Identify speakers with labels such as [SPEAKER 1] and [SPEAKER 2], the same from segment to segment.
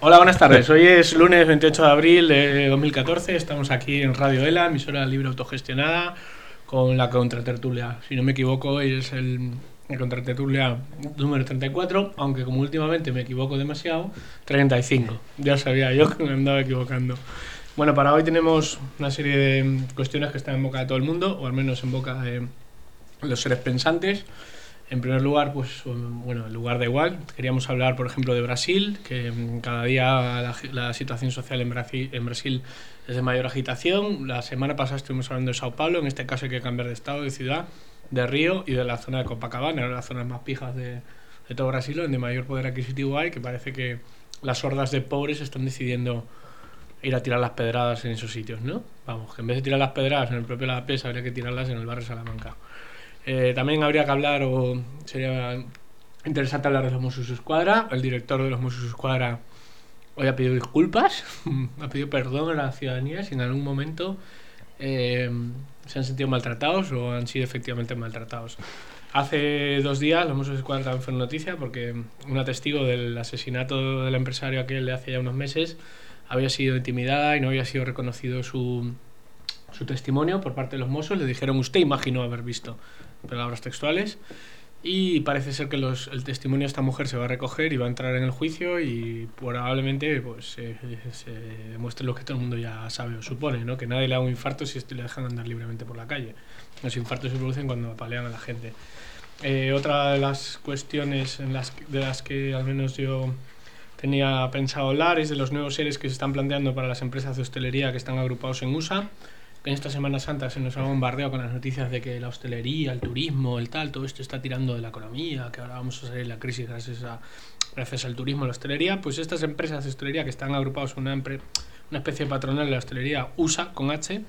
[SPEAKER 1] Hola, buenas tardes. Hoy es lunes 28 de abril de 2014. Estamos aquí en Radio ELA, emisora libre autogestionada, con la contratertulia. Si no me equivoco, hoy es la contratertulia número 34, aunque como últimamente me equivoco demasiado, 35. Ya sabía yo que me andaba equivocando. Bueno, para hoy tenemos una serie de cuestiones que están en boca de todo el mundo, o al menos en boca de los seres pensantes. En primer lugar, pues bueno, en lugar da igual. Queríamos hablar, por ejemplo, de Brasil, que cada día la situación social en Brasil es de mayor agitación. La semana pasada estuvimos hablando de Sao Paulo, en este caso hay que cambiar de estado, de ciudad, de Río y de la zona de Copacabana, las zonas más pijas de todo Brasil, donde mayor poder adquisitivo hay, que parece que las hordas de pobres están decidiendo ir a tirar las pedradas en esos sitios, ¿no? Vamos, que en vez de tirar las pedradas en el propio Lavapiés, habría que tirarlas en el barrio Salamanca. También habría que hablar, o sería interesante hablar de los Mossos d'Esquadra. El director de los Mossos d'Esquadra hoy ha pedido disculpas, ha pedido perdón a la ciudadanía si en algún momento se han sentido maltratados o han sido efectivamente maltratados. Hace 2 días los Mossos d'Esquadra también fue noticia porque un testigo del asesinato del empresario aquel de hace ya unos meses había sido intimidada y no había sido reconocido su testimonio por parte de los Mossos. Le dijeron: usted imaginó haber visto, palabras textuales, y parece ser que el testimonio de esta mujer se va a recoger y va a entrar en el juicio y probablemente pues se demuestre lo que todo el mundo ya sabe o supone, ¿no? Que nadie le da un infarto si le dejan andar libremente por la calle. Los infartos se producen cuando apalean a la gente. Otra de las cuestiones de las que al menos yo tenía pensado hablar es de los nuevos seres que se están planteando para las empresas de hostelería que están agrupados en USA. En esta Semana Santa se nos ha bombardeado con las noticias de que la hostelería, el turismo, el tal, todo esto está tirando de la economía, que ahora vamos a salir de la crisis gracias al turismo y la hostelería. Pues estas empresas de hostelería que están agrupadas en una especie de patronal de la hostelería, USA con H,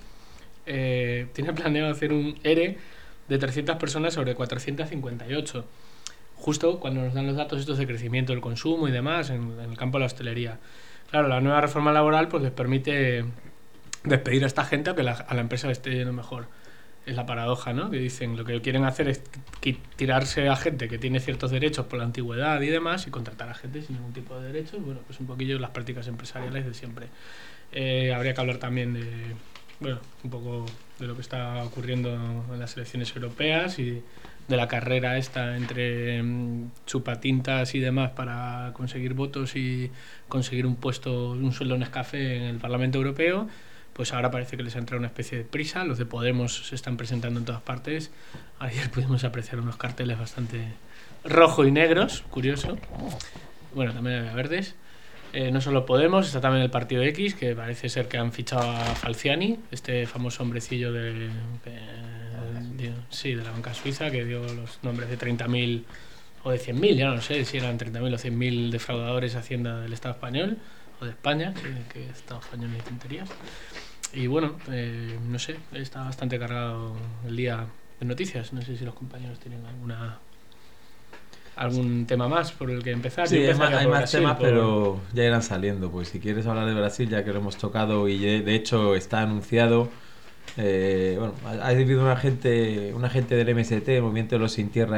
[SPEAKER 1] tiene planeado hacer un ERE de 300 personas sobre 458, justo cuando nos dan los datos estos de crecimiento del consumo y demás en el campo de la hostelería. Claro, la nueva reforma laboral pues les permite despedir a esta gente a que a la empresa le esté yendo mejor. Es la paradoja, ¿no? Que dicen lo que quieren hacer es tirarse a gente que tiene ciertos derechos por la antigüedad y demás y contratar a gente sin ningún tipo de derechos. Bueno, pues un poquillo las prácticas empresariales de siempre. Habría que hablar también de, bueno, un poco de lo que está ocurriendo en las elecciones europeas y de la carrera esta entre chupatintas y demás para conseguir votos y conseguir un puesto, un sueldo en Nescafé en el Parlamento Europeo. Pues ahora parece que les ha entrado una especie de prisa. Los de Podemos se están presentando en todas partes. Ayer pudimos apreciar unos carteles bastante rojo y negros, curioso. Bueno, también había verdes. No solo Podemos, está también el Partido X, que parece ser que han fichado a Falciani, este famoso hombrecillo de la banca suiza, que dio los nombres de 30.000 o de 100.000, ya no sé si eran 30.000 o 100.000 defraudadores Hacienda del Estado español o de España, que Estado español no hay tonterías. Y bueno, no sé, está bastante cargado el día de noticias. No sé si los compañeros tienen algún tema más por el que empezar.
[SPEAKER 2] Sí, hay más temas, pero ya irán saliendo. Pues si quieres hablar de Brasil, ya que lo hemos tocado y de hecho está anunciado, bueno, ha habido un agente del MST, el Movimiento de los Sin Tierra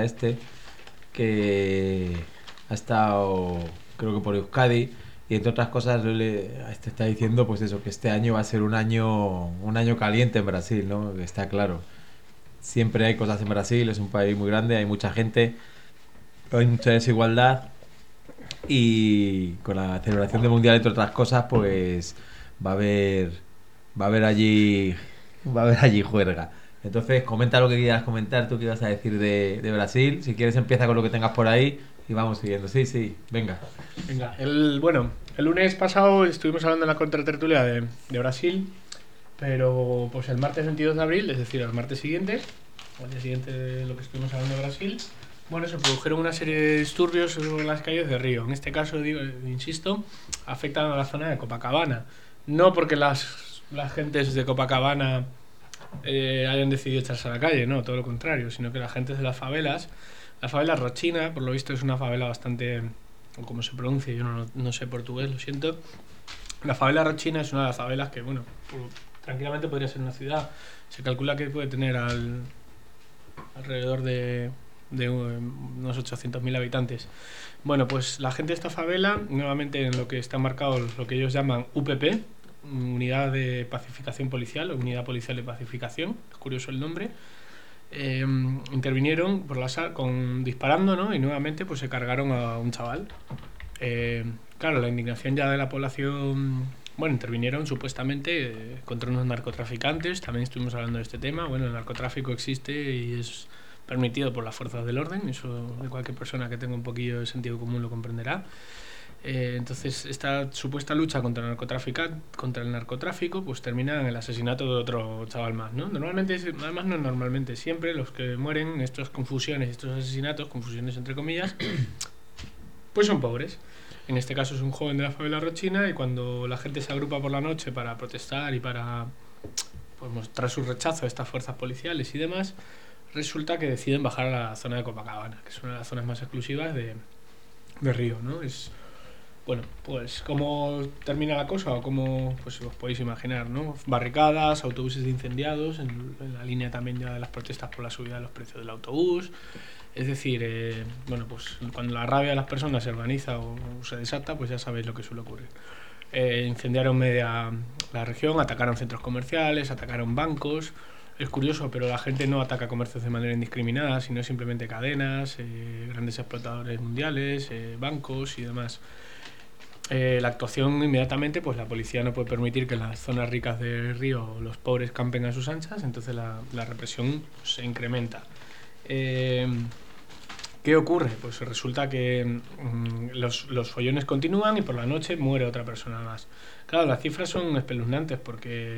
[SPEAKER 2] que ha estado, creo que por Euskadi, y entre otras cosas te está diciendo pues eso, que este año va a ser un año caliente en Brasil, ¿no? Está claro. Siempre hay cosas en Brasil, es un país muy grande, hay mucha gente, hay mucha desigualdad, y con la celebración del mundial, entre otras cosas, pues va a haber allí juerga. Entonces comenta lo que quieras comentar, tú qué ibas a decir de Brasil. Si quieres empieza con lo que tengas por ahí y vamos siguiendo. Sí, venga.
[SPEAKER 1] El lunes pasado estuvimos hablando en la contratertulia de Brasil, pero pues el martes 22 de abril, es decir, el martes siguiente, al día siguiente de lo que estuvimos hablando de Brasil, bueno, se produjeron una serie de disturbios en las calles de Río. En este caso, insisto, afectan a la zona de Copacabana. No porque las gentes de Copacabana hayan decidido echarse a la calle, no, todo lo contrario, sino que la gente de las favelas, la favela Rochina, por lo visto es una favela bastante, o como se pronuncia, yo no sé portugués, lo siento. La favela Rochina es una de las favelas que, bueno, tranquilamente podría ser una ciudad. Se calcula que puede tener alrededor de de unos 800.000 habitantes. Bueno, pues la gente de esta favela, nuevamente en lo que está marcado, lo que ellos llaman UPP, Unidad de Pacificación Policial, o Unidad Policial de Pacificación, es curioso el nombre, intervinieron disparando, ¿no? Y nuevamente pues se cargaron a un chaval. Claro, la indignación ya de la población. Bueno, intervinieron supuestamente contra unos narcotraficantes. También estuvimos hablando de este tema. Bueno, el narcotráfico existe y es permitido por las fuerzas del orden. Eso de cualquier persona que tenga un poquillo de sentido común lo comprenderá. Entonces, esta supuesta lucha contra el narcotráfico pues termina en el asesinato de otro chaval más, ¿no? Además no normalmente, siempre los que mueren en estas confusiones, estos asesinatos, confusiones entre comillas, pues son pobres. En este caso es un joven de la favela rochina, y cuando la gente se agrupa por la noche para protestar y para pues, mostrar su rechazo a estas fuerzas policiales y demás, resulta que deciden bajar a la zona de Copacabana, que es una de las zonas más exclusivas de Río, ¿no? Bueno, pues cómo termina la cosa, o cómo, pues os podéis imaginar, ¿no? Barricadas, autobuses incendiados, en la línea también ya de las protestas por la subida de los precios del autobús. Es decir, bueno, pues cuando la rabia de las personas se organiza o se desata, pues ya sabéis lo que suele ocurrir. Incendiaron media la región, atacaron centros comerciales, atacaron bancos. Es curioso, pero la gente no ataca comercios de manera indiscriminada, sino simplemente cadenas, grandes explotadores mundiales, bancos y demás. La actuación inmediatamente, pues la policía no puede permitir que en las zonas ricas del Río los pobres campen a sus anchas, entonces la represión se incrementa. ¿Qué ocurre? Pues resulta que los follones continúan y por la noche muere otra persona más. Claro, las cifras son espeluznantes porque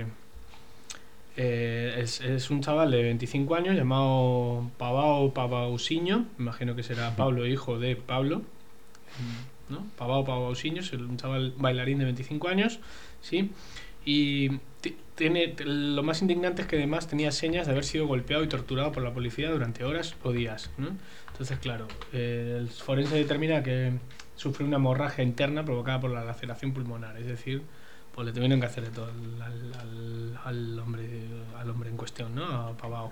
[SPEAKER 1] es un chaval de 25 años llamado Pavao-Pavausinho, imagino que será Pablo, hijo de Pablo, ¿no? Pavao-Pavausinho, es un chaval bailarín de 25 años, ¿sí? Y lo más indignante es que además tenía señas de haber sido golpeado y torturado por la policía durante horas o días, ¿no? Entonces, claro, el forense determina que sufrió una hemorragia interna provocada por la laceración pulmonar, es decir, pues le tuvieron que hacer de todo al hombre en cuestión, ¿no? A Pavao.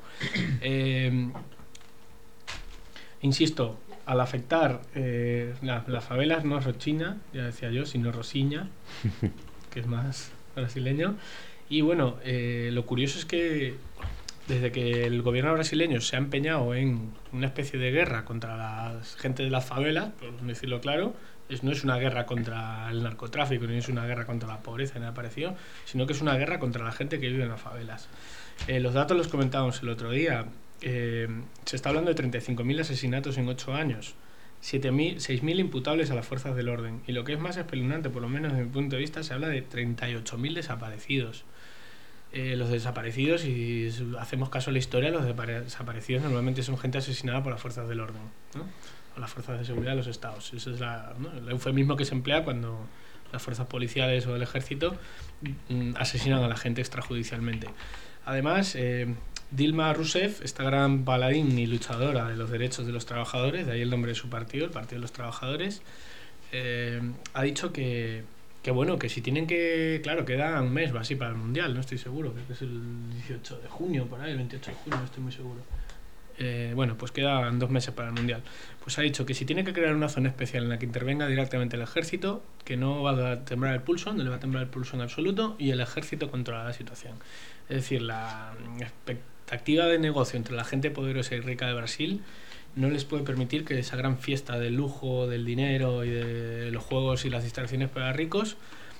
[SPEAKER 1] Insisto, al afectar las favelas, no Rochina, ya decía yo, sino Rosiña, que es más brasileño. Y bueno, lo curioso es que desde que el gobierno brasileño se ha empeñado en una especie de guerra contra la gente de las favelas, por decirlo claro, no es una guerra contra el narcotráfico, ni es una guerra contra la pobreza, ni nada parecido, sino que es una guerra contra la gente que vive en las favelas. Los datos los comentábamos el otro día. Se está hablando de 35.000 asesinatos en 8 años, 6.000 imputables a las fuerzas del orden, y lo que es más espeluznante, por lo menos desde mi punto de vista, se habla de 38.000 desaparecidos. Los desaparecidos, si hacemos caso a la historia, los desaparecidos normalmente son gente asesinada por las fuerzas del orden, ¿no? O las fuerzas de seguridad de los estados. Ese es el eufemismo que se emplea cuando las fuerzas policiales o el ejército asesinan a la gente extrajudicialmente. Además, Dilma Rousseff, esta gran paladín y luchadora de los derechos de los trabajadores, de ahí el nombre de su partido, el Partido de los Trabajadores, ha dicho que bueno, que si tienen que... Claro, queda un mes o así para el Mundial, no estoy seguro, creo que es el 18 de junio, por ahí, el 28 de junio, no estoy muy seguro. Bueno, pues quedan 2 meses para el Mundial. Pues ha dicho que si tiene que crear una zona especial en la que intervenga directamente el ejército, que no va a temblar el pulso, no le va a temblar el pulso en absoluto, y el ejército controla la situación. Es decir, la expectativa de negocio entre la gente poderosa y rica de Brasil no les puede permitir que esa gran fiesta del lujo, del dinero y de los juegos y las distracciones para ricos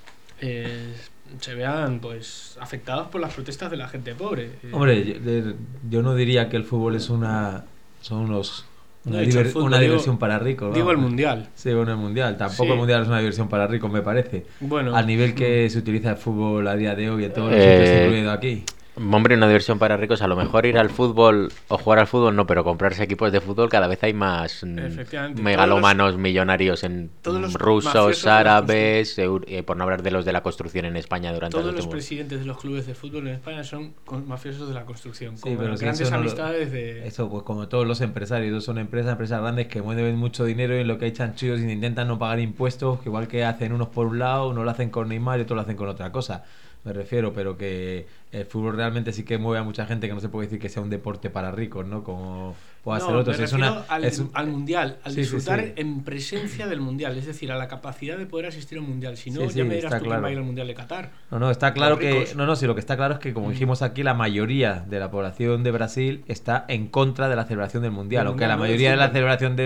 [SPEAKER 1] se vean pues afectados por las protestas de la gente pobre.
[SPEAKER 2] Hombre, yo no diría que el fútbol es una diversión para ricos, ¿no?
[SPEAKER 1] Digo el Mundial.
[SPEAKER 2] Sí, bueno, el Mundial. Tampoco
[SPEAKER 1] Sí.
[SPEAKER 2] El Mundial es una diversión para ricos, me parece.
[SPEAKER 1] Bueno,
[SPEAKER 2] Al nivel que se utiliza el fútbol a día de hoy en todos los sitios, incluido aquí.
[SPEAKER 3] Hombre, una diversión para ricos, a lo mejor ir al fútbol o jugar al fútbol no, pero comprarse equipos de fútbol cada vez hay más
[SPEAKER 1] Efectivamente.
[SPEAKER 3] megalomanos millonarios en
[SPEAKER 1] todos los
[SPEAKER 3] rusos,
[SPEAKER 1] mafiosos de la
[SPEAKER 3] árabes, por no hablar de los de la construcción en España durante
[SPEAKER 1] todos
[SPEAKER 3] los
[SPEAKER 1] los
[SPEAKER 3] últimos...
[SPEAKER 1] presidentes de los clubes de fútbol en España son mafiosos de la construcción,
[SPEAKER 2] Sí,
[SPEAKER 1] con
[SPEAKER 2] pero si
[SPEAKER 1] grandes
[SPEAKER 2] eso no lo-
[SPEAKER 1] amistades de...
[SPEAKER 2] Eso, pues como todos los empresarios, son empresas grandes que mueven mucho dinero y en lo que hay chanchullos y intentan no pagar impuestos, que igual que hacen unos por un lado, uno lo hacen con Neymar y otros lo hacen con otra cosa. me refiero, pero que el fútbol realmente sí que mueve a mucha gente, que no se puede decir que sea un deporte para ricos, ¿no? Como pueda ser otros.
[SPEAKER 1] Me
[SPEAKER 2] Es
[SPEAKER 1] refiero
[SPEAKER 2] una,
[SPEAKER 1] al mundial, al
[SPEAKER 2] sí,
[SPEAKER 1] disfrutar
[SPEAKER 2] sí.
[SPEAKER 1] en presencia del mundial, es decir, a la capacidad de poder asistir al mundial. Si no,
[SPEAKER 2] Sí,
[SPEAKER 1] ya
[SPEAKER 2] sí,
[SPEAKER 1] me dirás
[SPEAKER 2] está
[SPEAKER 1] tú quién
[SPEAKER 2] claro.
[SPEAKER 1] va a ir al mundial de Qatar.
[SPEAKER 2] No, está claro
[SPEAKER 1] Los
[SPEAKER 2] que
[SPEAKER 1] ricos.
[SPEAKER 2] sí, lo que está claro es que, como dijimos aquí, la mayoría de la población de Brasil está en contra de la celebración del mundial,
[SPEAKER 1] Del
[SPEAKER 2] aunque a la
[SPEAKER 1] mundial, no del
[SPEAKER 2] mayoría de la
[SPEAKER 1] fútbol.
[SPEAKER 2] celebración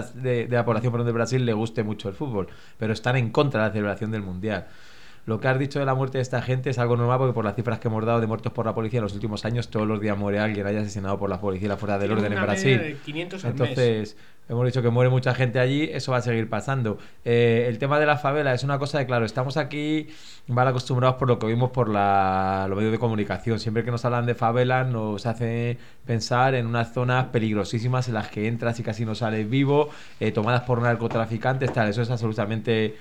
[SPEAKER 2] de la población de Brasil le guste mucho el fútbol, pero están en contra de la celebración del mundial. Lo que has dicho de la muerte de esta gente es algo normal, porque por las cifras que hemos dado de muertos por la policía en los últimos años, todos los días muere alguien haya asesinado por la policía y la fuerza del
[SPEAKER 1] Tiene
[SPEAKER 2] orden en
[SPEAKER 1] una
[SPEAKER 2] Brasil.
[SPEAKER 1] media de 500 al
[SPEAKER 2] Entonces, hemos dicho que muere mucha gente allí, eso va a seguir pasando. El tema de la favela es una cosa de, claro, estamos aquí mal acostumbrados por lo que vimos por los medios de comunicación. Siempre que nos hablan de favelas nos hace pensar en unas zonas peligrosísimas en las que entras y casi no sales vivo, tomadas por narcotraficantes, tal. Eso es absolutamente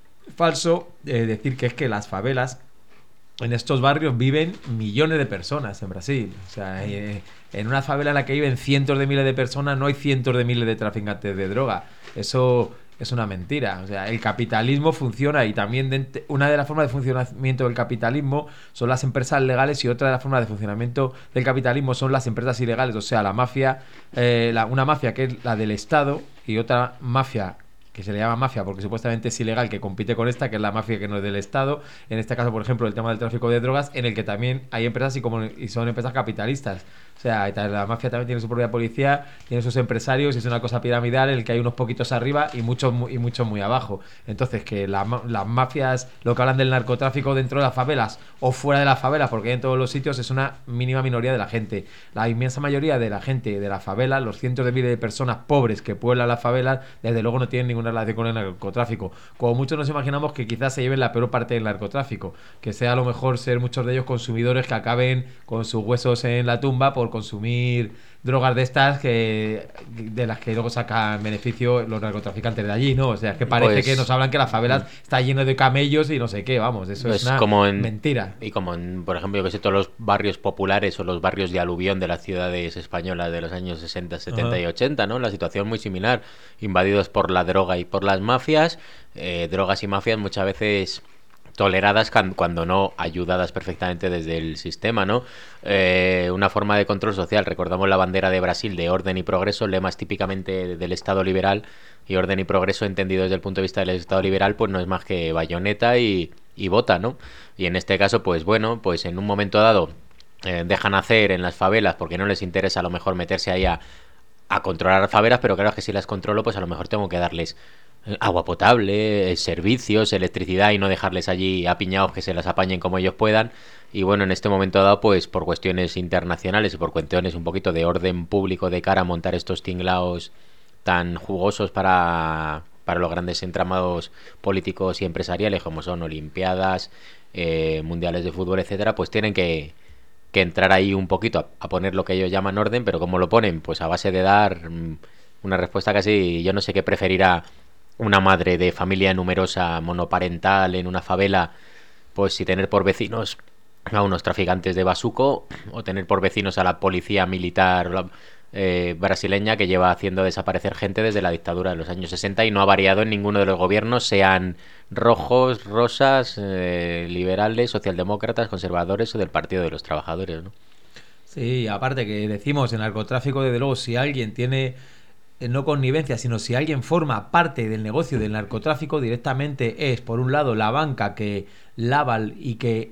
[SPEAKER 2] falso. Decir que es que las favelas, en estos barrios viven millones de personas en Brasil. O sea, en una favela en la que viven cientos de miles de personas no hay cientos de miles de traficantes de droga. Eso es una mentira. O sea, el capitalismo funciona, y también una de las formas de funcionamiento del capitalismo son las empresas legales, y otra de las formas de funcionamiento del capitalismo son las empresas ilegales. O sea, la mafia, una mafia que es la del Estado, y otra mafia que se le llama mafia porque supuestamente es ilegal, que compite con esta, que es la mafia que no es del Estado. En este caso, por ejemplo, el tema del tráfico de drogas, en el que también hay empresas y son empresas capitalistas. O sea, la mafia también tiene su propia policía, tiene sus empresarios, y es una cosa piramidal en el que hay unos poquitos arriba y muchos muy abajo. Entonces, que las mafias, lo que hablan del narcotráfico dentro de las favelas o fuera de las favelas, porque hay en todos los sitios, es una mínima minoría de la gente. La inmensa mayoría de la gente de la favela, los cientos de miles de personas pobres que pueblan las favelas, desde luego no tienen ninguna relación con el narcotráfico. Como muchos nos imaginamos que quizás se lleven la peor parte del narcotráfico, que sea a lo mejor ser muchos de ellos consumidores que acaben con sus huesos en la tumba por consumir drogas de estas, de las que luego sacan beneficio los narcotraficantes de allí, ¿no? O sea, es que parece que nos hablan que las favelas está lleno de camellos y no sé qué, vamos, eso es una mentira.
[SPEAKER 3] Y como en, por ejemplo, yo que sé, todos los barrios populares o los barrios de aluvión de las ciudades españolas de los años 60, 70 y 80, ¿no? La situación muy similar, invadidos por la droga y por las mafias, drogas y mafias muchas veces toleradas cuando no ayudadas perfectamente desde el sistema, ¿no? Una forma de control social. Recordamos la bandera de Brasil de orden y progreso, lemas típicamente del Estado liberal, y orden y progreso entendido desde el punto de vista del Estado liberal, pues no es más que bayoneta y bota, ¿no? Y en este caso, pues bueno, pues en un momento dado dejan hacer en las favelas porque no les interesa a lo mejor meterse ahí a controlar las favelas, pero claro que si las controlo, pues a lo mejor tengo que darles agua potable, servicios, electricidad, y no dejarles allí apiñados que se las apañen como ellos puedan. Y bueno, en este momento dado, pues por cuestiones internacionales y por cuestiones un poquito de orden público de cara a montar estos tinglaos tan jugosos para los grandes entramados políticos y empresariales como son olimpiadas, mundiales de fútbol, etcétera, pues tienen que entrar ahí un poquito a poner lo que ellos llaman orden. Pero ¿cómo lo ponen? Pues a base de dar una respuesta casi, yo no sé qué preferirá una madre de familia numerosa monoparental en una favela, pues si tener por vecinos a unos traficantes de bazuco, o tener por vecinos a la policía militar brasileña, que lleva haciendo desaparecer gente desde la dictadura de los años 60 y no ha variado en ninguno de los gobiernos, sean rojos, rosas, liberales, socialdemócratas, conservadores o del Partido de los Trabajadores, ¿no?
[SPEAKER 2] Sí, aparte que decimos, en narcotráfico, desde luego, si alguien tiene no connivencia, sino si alguien forma parte del negocio del narcotráfico, directamente es, por un lado, la banca que lava y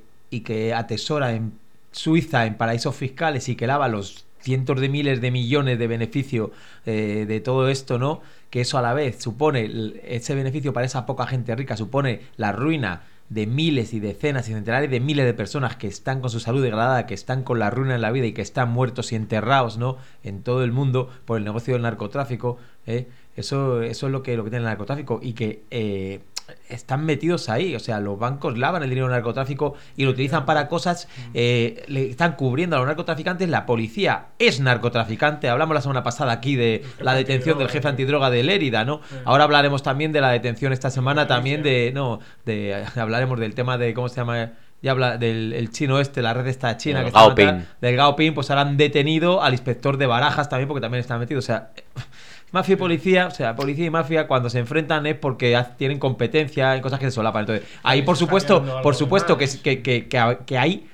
[SPEAKER 2] que atesora en Suiza, en paraísos fiscales, y que lava los cientos de miles de millones de beneficio de todo esto, ¿no? Que eso a la vez supone, ese beneficio para esa poca gente rica supone la ruina de miles y decenas y centenares de miles de personas que están con su salud degradada, que están con la ruina en la vida y que están muertos y enterrados, ¿no?, en todo el mundo por el negocio del narcotráfico. Eso es lo que tiene el narcotráfico, y que están metidos ahí. O sea, los bancos lavan el dinero del narcotráfico y lo utilizan para cosas, le están cubriendo a los narcotraficantes. La policía es narcotraficante. Hablamos la semana pasada aquí de la detención del jefe antidroga de Lérida, ¿no? Ahora hablaremos también de la detención esta semana también hablaremos del tema de, ¿cómo se llama? Ya habla del chino la red esta china, que está del Gao Ping. Pues ahora han detenido al inspector de Barajas también, porque también está metido. O sea, Mafia y policía, o sea, policía y mafia cuando se enfrentan es porque tienen competencia en cosas que se solapan. Entonces, ahí por supuesto que hay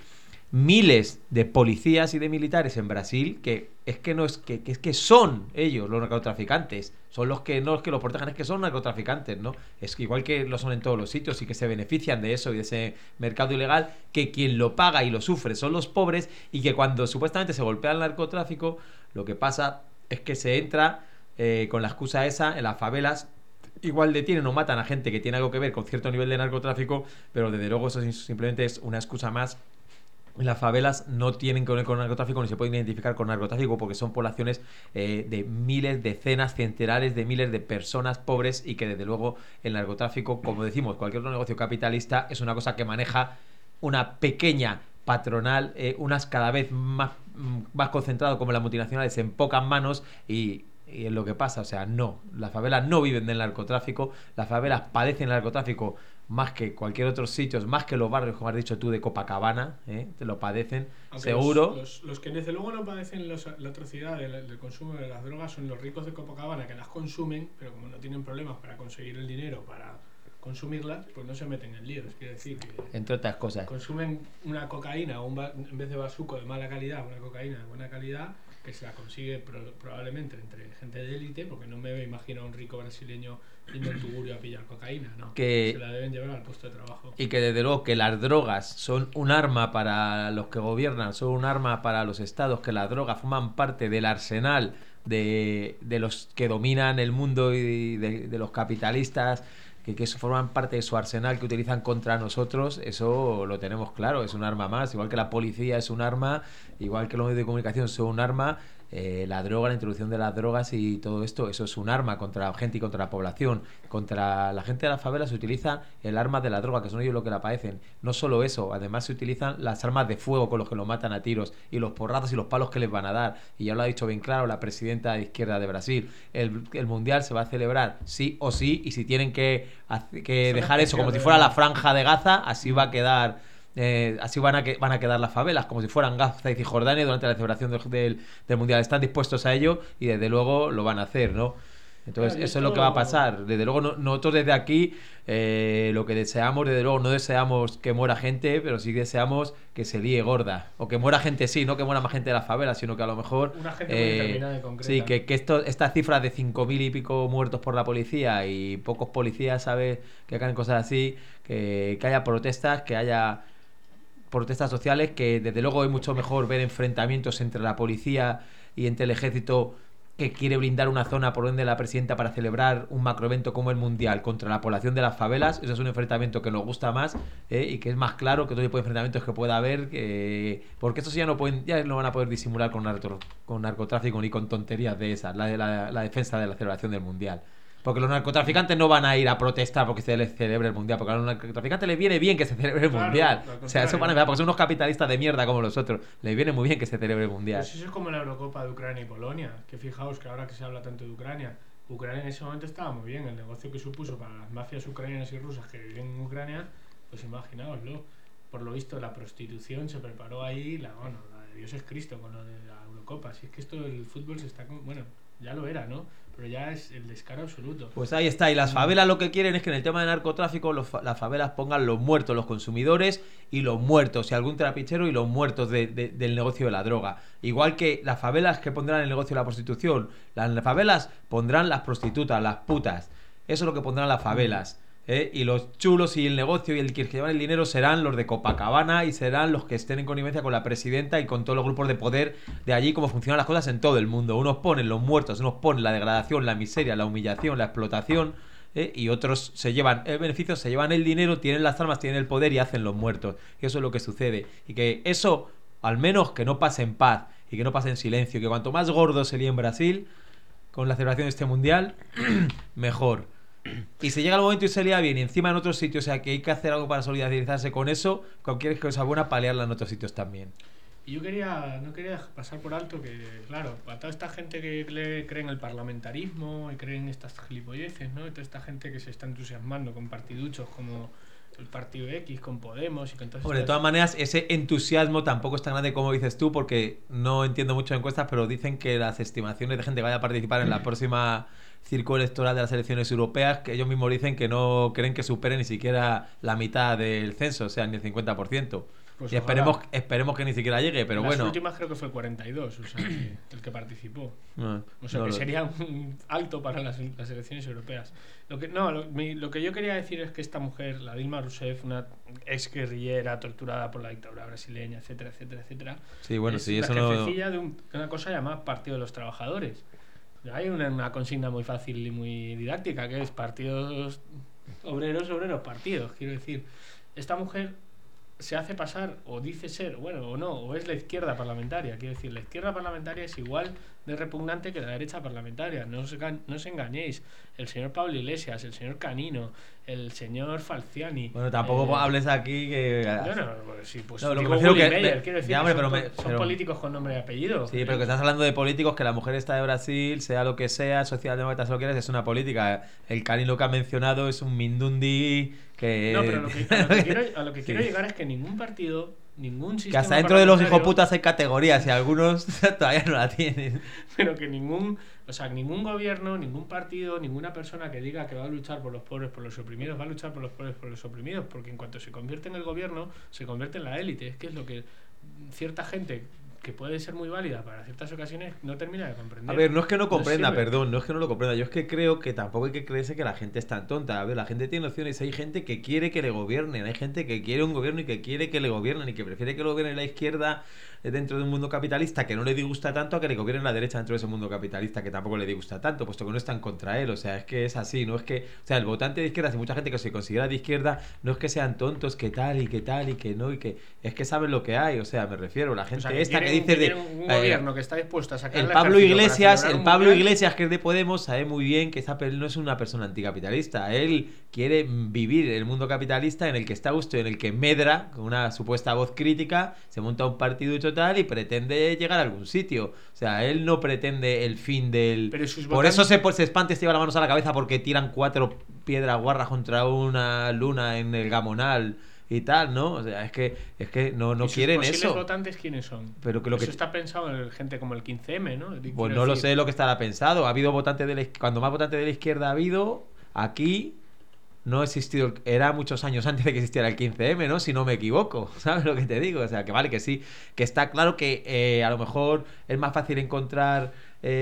[SPEAKER 2] miles de policías y de militares en Brasil que es que no es que son ellos los narcotraficantes, son los que no es que los protejan, es que son narcotraficantes, ¿no? Es que igual que lo son en todos los sitios y que se benefician de eso y de ese mercado ilegal, que quien lo paga y lo sufre son los pobres, y que cuando supuestamente se golpea el narcotráfico, lo que pasa es que se entra con la excusa esa en las favelas. Igual detienen o matan a gente que tiene algo que ver con cierto nivel de narcotráfico, pero desde luego eso simplemente es una excusa más. Las favelas no tienen que ver con narcotráfico ni se pueden identificar con narcotráfico porque son poblaciones de miles, decenas, centenares de miles de personas pobres, y que desde luego el narcotráfico, como decimos, cualquier otro negocio capitalista, es una cosa que maneja una pequeña patronal, unas cada vez más concentrado como las multinacionales en pocas manos, y es lo que pasa. O sea, no, las favelas no viven del narcotráfico, las favelas padecen el narcotráfico más que cualquier otro sitio, más que los barrios, como has dicho tú, de Copacabana, te lo padecen, aunque seguro.
[SPEAKER 1] Los que desde luego no padecen la atrocidad del consumo de las drogas son los ricos de Copacabana, que las consumen, pero como no tienen problemas para conseguir el dinero para consumirlas, pues no se meten en líos. Quiere decir que,
[SPEAKER 2] entre otras cosas,
[SPEAKER 1] consumen una cocaína o en vez de bazuco de mala calidad, una cocaína de buena calidad, que se la consigue probablemente entre gente de élite, porque no me imagino a un rico brasileño yendo en tugurio a pillar cocaína, ¿no?
[SPEAKER 2] Que
[SPEAKER 1] se la deben llevar al puesto de trabajo.
[SPEAKER 2] Y que desde luego que las drogas son un arma para los que gobiernan, son un arma para los estados, que las drogas forman parte del arsenal de los que dominan el mundo y de los capitalistas, que eso forman parte de su arsenal que utilizan contra nosotros. Eso lo tenemos claro, es un arma más, igual que la policía es un arma, igual que los medios de comunicación son un arma. La droga, la introducción de las drogas y todo esto, eso es un arma contra la gente y contra la población. Contra la gente de las favelas se utiliza el arma de la droga, que son ellos los que la padecen. No solo eso, además se utilizan las armas de fuego con los que los matan a tiros, y los porrazos y los palos que les van a dar. Y ya lo ha dicho bien claro la presidenta de izquierda de Brasil: el mundial se va a celebrar sí o sí, y si tienen que dejar eso como si fuera la franja de Gaza, así va a quedar. Así van a quedar las favelas, como si fueran Gaza y Cisjordania durante la celebración del Mundial. Están dispuestos a ello y desde luego lo van a hacer, ¿no? Entonces eso es lo que va a pasar. Desde luego nosotros desde aquí lo que deseamos, desde luego no deseamos que muera gente, pero sí deseamos que se líe gorda. O que muera gente, sí, no que muera más gente de las favelas, sino que a lo mejor
[SPEAKER 1] una gente muy determinada y concreta.
[SPEAKER 2] Sí, que estas cifras de 5.000 y pico muertos por la policía y pocos policías, ¿sabes?, que hagan cosas así, que haya protestas, que haya protestas sociales, que desde luego es mucho mejor ver enfrentamientos entre la policía y entre el ejército, que quiere blindar una zona por donde la presidenta para celebrar un macroevento como el Mundial, contra la población de las favelas. Eso es un enfrentamiento que nos gusta más, y que es más claro que todo tipo de enfrentamientos que pueda haber, porque estos ya no van a poder disimular con narcotráfico ni con tonterías de esas, la defensa de la celebración del Mundial. Porque los narcotraficantes no van a ir a protestar porque se les celebre el Mundial, porque a los narcotraficantes les viene bien que se celebre el Mundial. O sea, eso van a ver, porque son unos capitalistas de mierda como los otros. Les viene muy bien que se celebre el Mundial.
[SPEAKER 1] Pues eso es como la Eurocopa de Ucrania y Polonia, que fijaos que ahora que se habla tanto de Ucrania en ese momento estaba muy bien. El negocio que supuso para las mafias ucranianas y rusas que viven en Ucrania, pues imaginaoslo. Por lo visto la prostitución se preparó ahí, la de Dios es Cristo con lo de la Eurocopa. Si es que esto del fútbol se está... Bueno, ya lo era, ¿no? Pero ya es el descaro absoluto.
[SPEAKER 2] Pues ahí está. Y las favelas lo que quieren es que en el tema de narcotráfico las favelas pongan los muertos, los consumidores y los muertos, y algún trapichero, y los muertos del negocio de la droga. Igual que las favelas que pondrán el negocio de la prostitución, las favelas pondrán las prostitutas, las putas. Eso es lo que pondrán las favelas. Y los chulos y el negocio y el que llevan el dinero serán los de Copacabana, y serán los que estén en connivencia con la presidenta y con todos los grupos de poder de allí, como funcionan las cosas en todo el mundo. Unos ponen los muertos, unos ponen la degradación, la miseria, la humillación, la explotación, y otros se llevan el beneficio, se llevan el dinero, tienen las armas, tienen el poder y hacen los muertos. Y eso es lo que sucede. Y que eso, al menos, que no pase en paz y que no pase en silencio. Y que cuanto más gordo se líe en Brasil con la celebración de este mundial, mejor. Y si llega el momento y se lía bien, y encima en otros sitios, o sea, que hay que hacer algo para solidarizarse con eso, cualquier cosa buena, paliarla en otros sitios también.
[SPEAKER 1] Y yo no quería pasar por alto que, claro, para toda esta gente que cree en el parlamentarismo y cree en estas gilipolleces, ¿no? Y toda esta gente que se está entusiasmando con partiduchos como el partido X con Podemos y con todas
[SPEAKER 2] Hombre, de todas maneras, ese entusiasmo tampoco es tan grande como dices tú, porque no entiendo mucho de encuestas, pero dicen que las estimaciones de gente que vaya a participar en la próxima circo electoral de las elecciones europeas, que ellos mismos dicen que no creen que supere ni siquiera la mitad del censo, o sea, ni el 50%.
[SPEAKER 1] Pues
[SPEAKER 2] y esperemos que ni siquiera llegue, pero bueno.
[SPEAKER 1] Las últimas creo que fue el 42, o sea, el que participó. O sea, que sería un alto para las elecciones europeas. Lo que yo quería decir es que esta mujer, la Dilma Rousseff, una ex guerrillera torturada por la dictadura brasileña, etcétera, etcétera, etcétera,
[SPEAKER 2] sí, bueno,
[SPEAKER 1] es
[SPEAKER 2] sí,
[SPEAKER 1] la
[SPEAKER 2] eso
[SPEAKER 1] jefecilla de una cosa llamada Partido de los Trabajadores. Hay una consigna muy fácil y muy didáctica, que es partidos obreros, partidos. Quiero decir, esta mujer se hace pasar, o dice ser, bueno, o no, o es la izquierda parlamentaria. Quiero decir, la izquierda parlamentaria es igual de repugnante que la derecha parlamentaria. No os engañéis. El señor Pablo Iglesias, el señor Canino, el señor Falciani.
[SPEAKER 2] Bueno, tampoco hables aquí que.
[SPEAKER 1] Bueno, pues sí, pues
[SPEAKER 2] no, lo que
[SPEAKER 1] digo
[SPEAKER 2] prefiero
[SPEAKER 1] Meyer, quiero decir,
[SPEAKER 2] ya, hombre,
[SPEAKER 1] son políticos con nombre y apellido.
[SPEAKER 2] Sí, pero que estás hablando de políticos, que la mujer está de Brasil, sea lo que sea, socialdemócrata, lo que quieras, es una política. El Canino que ha mencionado es un mindundi que.
[SPEAKER 1] No, pero a lo que quiero llegar es que ningún partido, ningún sistema.
[SPEAKER 2] Que hasta dentro de los hijoputas hay categorías y algunos todavía no la tienen.
[SPEAKER 1] Pero que ningún gobierno, ningún partido, ninguna persona que diga que va a luchar por los pobres, por los oprimidos, va a luchar por los pobres, por los oprimidos, porque en cuanto se convierte en el gobierno, se convierte en la élite. Es que es lo que cierta gente, que puede ser muy válida para ciertas ocasiones, no termina de comprender.
[SPEAKER 2] A ver, no es que no comprenda, perdón, no es que no lo comprenda. Yo es que creo que tampoco hay que creerse que la gente es tan tonta. A ver, la gente tiene opciones. Hay gente que quiere que le gobiernen, hay gente que quiere un gobierno y que quiere que le gobiernen y que prefiere que lo gobierne la izquierda dentro de un mundo capitalista que no le disgusta tanto a que le gobierne la derecha dentro de ese mundo capitalista que tampoco le disgusta tanto, puesto que no están contra él. O sea, es que es así, no es que... O sea, el votante de izquierda, si mucha gente que se considera de izquierda, no es que sean tontos, que tal y que tal y que no, y que... Es que saben lo que hay, o sea, me refiero, la gente que dice de...
[SPEAKER 1] Un gobierno que está dispuesto a sacar
[SPEAKER 2] el Pablo Iglesias, que es de Podemos, sabe muy bien que él no es una persona anticapitalista. Él quiere vivir el mundo capitalista en el que está gusto, en el que medra, con una supuesta voz crítica, se monta un partido total y pretende llegar a algún sitio. O sea, él no pretende el fin del... Por eso se espanta y se lleva las manos a la cabeza porque tiran 4 piedras guarras contra una luna en el Gamonal y tal, ¿no? O sea, es que no quieren eso. ¿Y
[SPEAKER 1] los votantes quiénes son?
[SPEAKER 2] Pero que
[SPEAKER 1] eso está pensado en gente como el 15M, ¿no?
[SPEAKER 2] Pues no lo sé lo que estará pensado. Ha habido votantes cuando más votantes de la izquierda ha habido, aquí no ha existido, era muchos años antes de que existiera el 15M, ¿no? Si no me equivoco, ¿sabes lo que te digo? O sea, que vale, que sí, que está claro que a lo mejor es más fácil encontrar,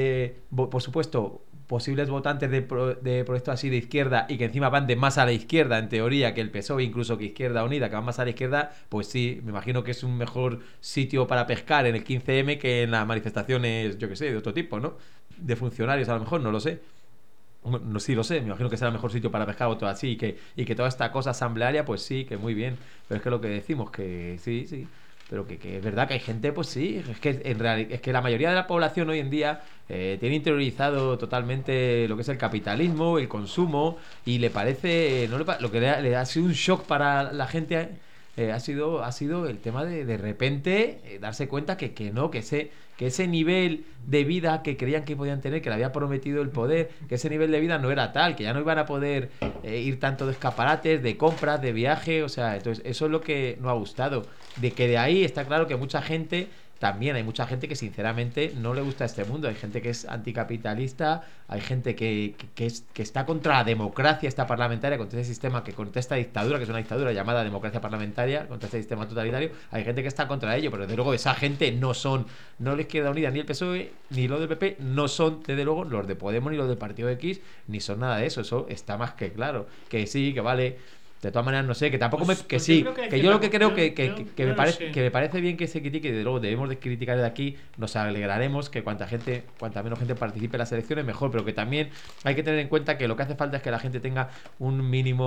[SPEAKER 2] por supuesto, posibles votantes de proyectos así de izquierda y que encima van de más a la izquierda, en teoría, que el PSOE, incluso que Izquierda Unida, que van más a la izquierda, pues sí, me imagino que es un mejor sitio para pescar en el 15M que en las manifestaciones, yo que sé, de otro tipo, ¿no? De funcionarios, a lo mejor, no lo sé. No, sí lo sé, me imagino que será el mejor sitio para pescar o todo así y que toda esta cosa asamblearia, pues sí, que muy bien. Pero es que lo que decimos, que sí, pero que es verdad que hay gente, pues sí, es que en realidad, es que la mayoría de la población hoy en día tiene interiorizado totalmente lo que es el capitalismo, el consumo, y le parece, lo que le ha sido un shock para la gente ha sido el tema de repente darse cuenta que ese nivel de vida que creían que podían tener, que le había prometido el poder, que ese nivel de vida no era tal, que ya no iban a poder ir tanto de escaparates, de compras, de viaje, o sea, entonces eso es lo que no ha gustado. De que de ahí está claro que mucha gente, también hay mucha gente que sinceramente no le gusta este mundo. Hay gente que es anticapitalista, hay gente que está contra la democracia esta parlamentaria, contra ese sistema, contra esta dictadura, que es una dictadura llamada democracia parlamentaria, contra este sistema totalitario. Hay gente que está contra ello, pero desde luego esa gente no la Izquierda Unida, ni el PSOE, ni los del PP, no son desde luego los de Podemos, ni los del Partido X, ni son nada de eso. Eso está más que claro. Que sí, que vale. De todas maneras, no sé, que tampoco yo lo que creo que me parece bien que se critique, y de luego debemos de criticar de aquí, nos alegraremos que cuanta menos gente participe en las elecciones, mejor, pero que también hay que tener en cuenta que lo que hace falta es que la gente tenga una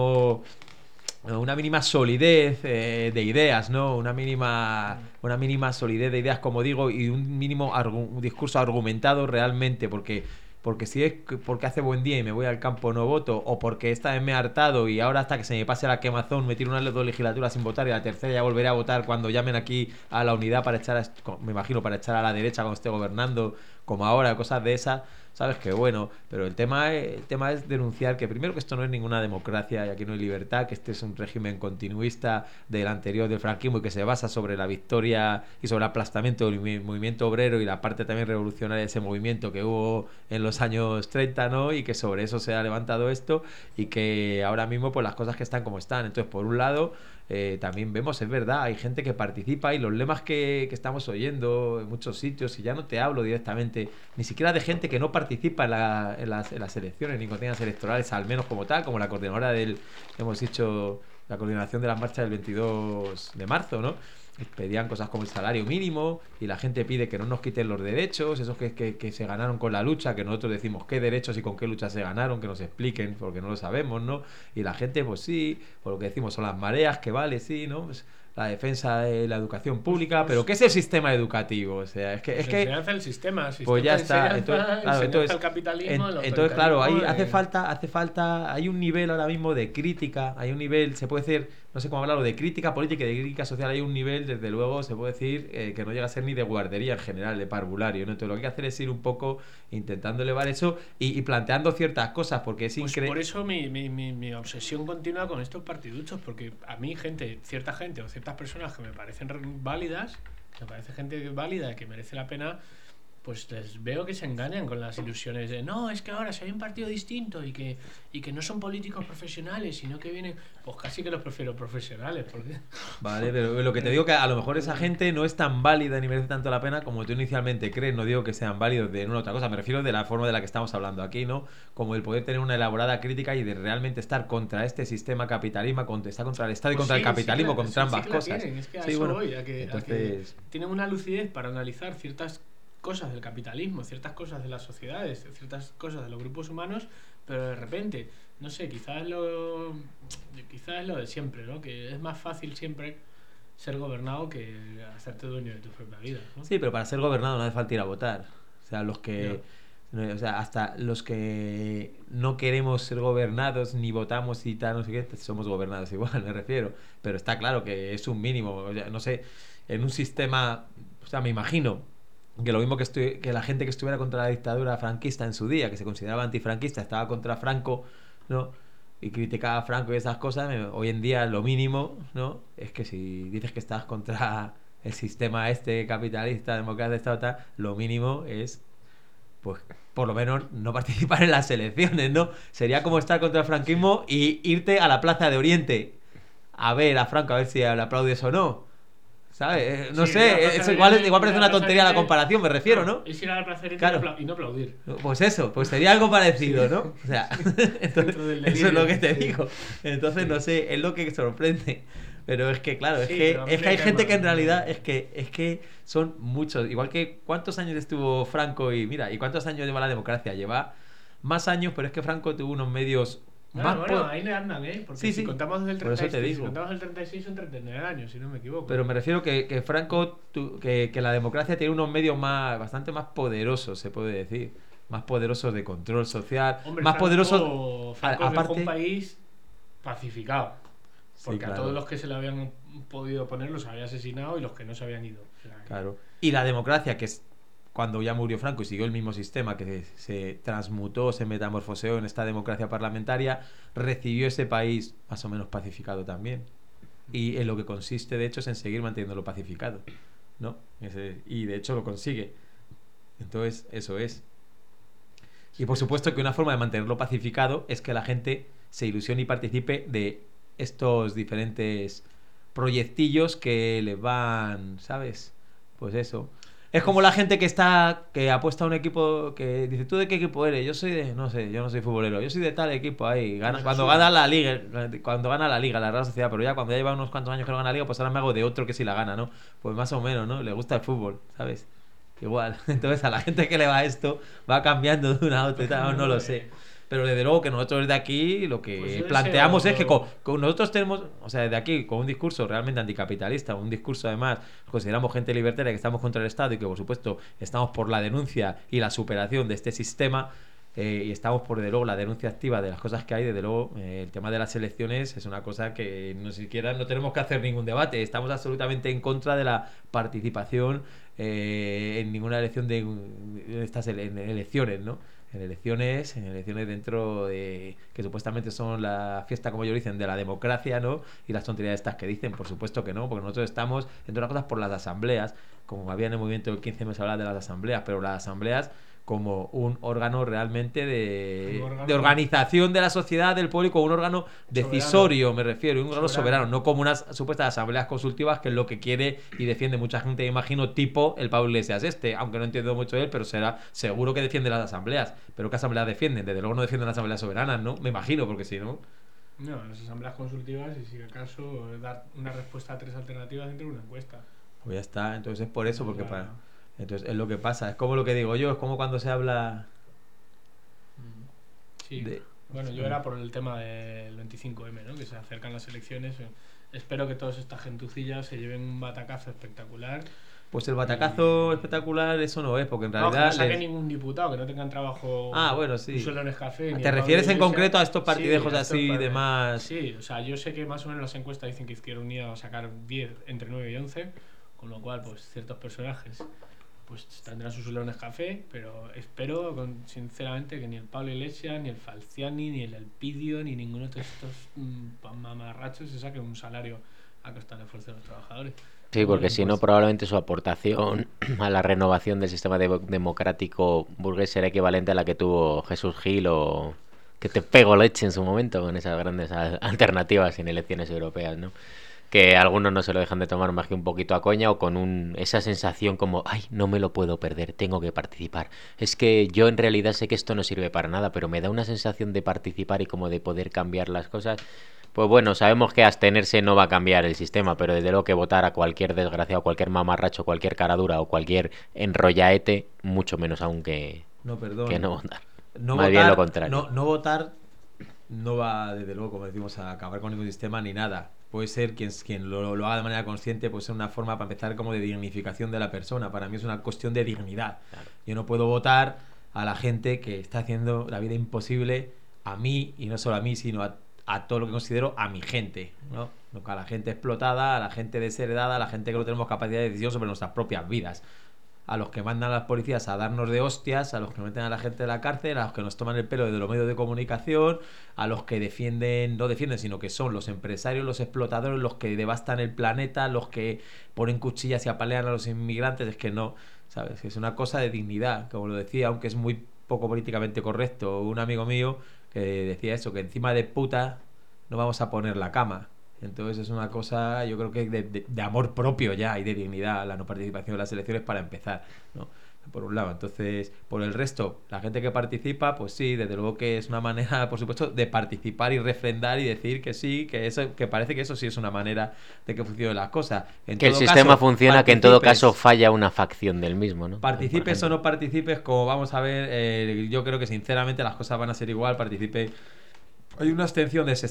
[SPEAKER 2] mínima solidez de ideas, ¿no? Una mínima solidez de ideas, como digo, y un mínimo un discurso argumentado realmente, porque si es porque hace buen día y me voy al campo no voto, o porque esta vez me he hartado y ahora hasta que se me pase la quemazón me tiro una legislatura sin votar y la tercera ya volveré a votar cuando llamen aquí a la unidad para echar me imagino para echar a la derecha cuando esté gobernando como ahora, cosas de esas, sabes que bueno, pero el tema es denunciar que primero que esto no es ninguna democracia y aquí no hay libertad, que este es un régimen continuista del anterior del franquismo y que se basa sobre la victoria y sobre el aplastamiento del movimiento obrero y la parte también revolucionaria de ese movimiento que hubo en los años 30, ¿no? Y que sobre eso se ha levantado esto y que ahora mismo pues las cosas que están como están. Entonces, por un lado, también vemos, es verdad, hay gente que participa y los lemas que estamos oyendo en muchos sitios, y ya no te hablo directamente ni siquiera de gente que no participa en las elecciones ni en contiendas electorales, al menos como tal, como la coordinadora hemos dicho, la coordinación de las marchas del 22 de marzo, ¿no? Pedían cosas como el salario mínimo y la gente pide que no nos quiten los derechos, esos que se ganaron con la lucha, que nosotros decimos qué derechos y con qué lucha se ganaron, que nos expliquen, porque no lo sabemos, ¿no? Y la gente, pues sí, por lo que decimos, son las mareas, que vale, sí, ¿no? Pues la defensa de la educación pública, pero ¿qué es el sistema educado? O sea, es que
[SPEAKER 1] enseñanza del sistema
[SPEAKER 2] pues ya está.
[SPEAKER 1] Entonces, el capitalismo,
[SPEAKER 2] entonces claro, ahí hace falta, hay un nivel ahora mismo de crítica, hay un nivel, se puede decir, no sé cómo hablarlo, de crítica política y de crítica social, hay un nivel, desde luego, se puede decir, que no llega a ser ni de guardería en general, de parvulario, ¿no? Entonces lo que hay que hacer es ir un poco intentando elevar eso y planteando ciertas cosas, porque es increíble.
[SPEAKER 1] Por eso mi obsesión continua con estos partiduchos, porque a mí cierta gente o ciertas personas que me parecen válidas, me parece gente válida que merece la pena, pues les veo que se engañan con las ilusiones de no, es que ahora si hay un partido distinto y que no son políticos profesionales, sino que vienen, pues casi que los prefiero profesionales, porque...
[SPEAKER 2] Vale, pero lo que te digo que a lo mejor esa gente no es tan válida ni merece tanto la pena como tú inicialmente crees. No digo que sean válidos de una u otra cosa, me refiero de la forma de la que estamos hablando aquí, ¿no? Como el poder tener una elaborada crítica y de realmente estar contra este sistema capitalismo, estar contra el Estado y contra el capitalismo, contra ambas cosas.
[SPEAKER 1] Es que a eso voy, a que tienen una lucidez para analizar ciertas cosas del capitalismo, ciertas cosas de las sociedades, ciertas cosas de los grupos humanos, pero de repente, no sé, quizás es lo de siempre, ¿no? Que es más fácil siempre ser gobernado que hacerte dueño de tu propia vida, ¿no?
[SPEAKER 2] Sí, pero para ser gobernado no hace falta ir a votar. O sea, o sea, hasta los que no queremos ser gobernados ni votamos y tal, no sé qué, somos gobernados igual, me refiero. Pero está claro que es un mínimo. O sea, no sé, en un sistema, o sea, me imagino que lo mismo que la gente que estuviera contra la dictadura franquista en su día, que se consideraba antifranquista, estaba contra Franco, ¿no? Y criticaba a Franco y esas cosas, hoy en día lo mínimo, ¿no? Es que si dices que estás contra el sistema capitalista, democrático, Estado, tal, lo mínimo es, pues, por lo menos no participar en las elecciones, ¿no? Sería como estar contra el franquismo y irte a la Plaza de Oriente a ver a Franco, a ver si le aplaudes o no. ¿Sabes? No sé, eso igual parece una tontería la comparación, me refiero, ¿no?
[SPEAKER 1] Es ir a la Plaza de
[SPEAKER 2] Oriente
[SPEAKER 1] y no aplaudir.
[SPEAKER 2] Pues eso, pues sería algo parecido, ¿no? O sea, entonces, eso es lo que te digo. Entonces, no sé, es lo que sorprende. Pero es que, claro, es que hay gente que en realidad es que son muchos. Igual que ¿cuántos años estuvo Franco? Y mira, ¿y cuántos años lleva la democracia? Lleva más años, pero es que Franco tuvo unos medios...
[SPEAKER 1] Bueno, ahí le andan, porque si contamos del
[SPEAKER 2] 36,
[SPEAKER 1] si contamos el 36 son 39 años, si no me equivoco.
[SPEAKER 2] Pero me refiero que Franco, que la democracia tiene unos medios bastante más poderosos, se puede decir. Más poderosos de control social.
[SPEAKER 1] Hombre,
[SPEAKER 2] más poderosos.
[SPEAKER 1] Franco dejó un país pacificado. Porque
[SPEAKER 2] sí, claro.
[SPEAKER 1] A todos los que se le habían podido poner los había asesinado y los que no se habían ido.
[SPEAKER 2] Claro. Y la democracia, que es cuando ya murió Franco y siguió el mismo sistema que se transmutó, se metamorfoseó en esta democracia parlamentaria, recibió ese país más o menos pacificado también. Y en lo que consiste, de hecho, es en seguir manteniéndolo pacificado, ¿no? Y de hecho lo consigue. Entonces, eso es. Y por supuesto que una forma de mantenerlo pacificado es que la gente se ilusione y participe de estos diferentes proyectillos que les van, ¿sabes? Pues eso. Es como la gente que apuesta a un equipo, que dice, ¿tú de qué equipo eres? Yo soy de, no sé, yo no soy futbolero, yo soy de tal equipo ahí. Cuando gana la liga, la Real Sociedad, pero ya cuando ya lleva unos cuantos años que no gana la liga, pues ahora me hago de otro que sí la gana, ¿no? Pues más o menos, ¿no? Le gusta el fútbol, ¿sabes? Igual. Entonces a la gente que le va esto va cambiando de una a otra y tal, no lo sé. Pero desde luego que nosotros de aquí lo que planteamos es que con nosotros tenemos, o sea, desde aquí, con un discurso realmente anticapitalista, un discurso además, consideramos gente libertaria, que estamos contra el Estado y que por supuesto estamos por la denuncia y la superación de este sistema, y estamos por, desde luego, la denuncia activa de las cosas que hay. Desde luego, el tema de las elecciones es una cosa que no siquiera no tenemos que hacer ningún debate. Estamos absolutamente en contra de la participación en ninguna elección de estas elecciones, ¿no? En elecciones dentro de que supuestamente son la fiesta, como ellos dicen, de la democracia, ¿no? Y las tonterías estas que dicen, por supuesto que no, porque nosotros estamos, entre otras cosas, por las asambleas, como había en el movimiento del 15M se hablaba de las asambleas, pero las asambleas como un órgano realmente de organización de la sociedad, del pueblo, y como un órgano decisorio, soberano. Me refiero, un órgano soberano, no como unas supuestas asambleas consultivas, que es lo que quiere y defiende mucha gente, me imagino, tipo el Pablo Iglesias aunque no entiendo mucho de él, pero será seguro que defiende las asambleas. ¿Pero qué asambleas defienden? Desde luego no defienden las asambleas soberanas, ¿no? Me imagino, porque si no...
[SPEAKER 1] No, las asambleas consultivas, y si acaso dar una respuesta a 3 alternativas dentro de una encuesta.
[SPEAKER 2] Pues ya está, entonces es por eso, porque para... Entonces es lo que pasa, es como lo que digo yo, es como cuando se habla...
[SPEAKER 1] Sí, bueno, yo era por el tema del 25M, ¿no? Que se acercan las elecciones. Espero que todas estas gentucillas se lleven un batacazo espectacular.
[SPEAKER 2] Pues el batacazo espectacular eso no es, porque en realidad...
[SPEAKER 1] No, que no saquen ningún diputado, que no tengan trabajo...
[SPEAKER 2] bueno, sí.
[SPEAKER 1] Un suelo en el café.
[SPEAKER 2] ¿Te refieres en concreto a estos partidejos así y demás?
[SPEAKER 1] Sí, o sea, yo sé que más o menos las encuestas dicen que Izquierda Unida va a sacar 10, entre 9 y 11, con lo cual, pues, ciertos personajes pues tendrán sus suelo en el café, pero espero, sinceramente, que ni el Pablo Iglesias, ni el Falciani, ni el Elpidio, ni ninguno de estos mamarrachos se saque un salario a costa del esfuerzo de los trabajadores.
[SPEAKER 3] Sí, porque si no, probablemente su aportación a la renovación del sistema democrático burgués será equivalente a la que tuvo Jesús Gil o que te pegó leche en su momento con esas grandes alternativas en elecciones europeas, ¿no? Que algunos no se lo dejan de tomar más que un poquito a coña o con esa sensación como, ay, no me lo puedo perder, tengo que participar. Es que yo en realidad sé que esto no sirve para nada, pero me da una sensación de participar y como de poder cambiar las cosas. Pues bueno, sabemos que abstenerse no va a cambiar el sistema, pero desde luego que votar a cualquier desgraciado, cualquier mamarracho, cualquier caradura o cualquier enrollaete, mucho menos aún que no votar. Más bien lo contrario.
[SPEAKER 2] No votar no va, desde luego, como decimos, a acabar con ningún sistema ni nada. Puede ser quien lo haga de manera consciente, puede ser una forma, para empezar, como de dignificación de la persona. Para mí es una cuestión de dignidad. Claro. Yo no puedo votar a la gente que está haciendo la vida imposible a mí, y no solo a mí, sino a todo lo que considero a mi gente, ¿no? A la gente explotada, a la gente desheredada, a la gente que no tenemos capacidad de decisión sobre nuestras propias vidas, a los que mandan a las policías a darnos de hostias, a los que meten a la gente en la cárcel, a los que nos toman el pelo desde los medios de comunicación, a los que no defienden, sino que son los empresarios, los explotadores, los que devastan el planeta, los que ponen cuchillas y apalean a los inmigrantes. Es que no, ¿sabes? Es una cosa de dignidad, como lo decía, aunque es muy poco políticamente correcto, un amigo mío que decía eso, que encima de puta no vamos a poner la cama. Entonces es una cosa, yo creo que de amor propio ya y de dignidad la no participación en las elecciones, para empezar, ¿no? Por un lado. Entonces, por el resto, la gente que participa, pues sí, desde luego que es una manera, por supuesto, de participar y refrendar y decir que sí, que parece que eso sí es una manera de que funcionen las cosas.
[SPEAKER 3] Que el sistema funciona, que en todo caso falla una facción del mismo, ¿no?
[SPEAKER 2] Participes o no participes, como vamos a ver, yo creo que sinceramente las cosas van a ser igual. Hay una abstención del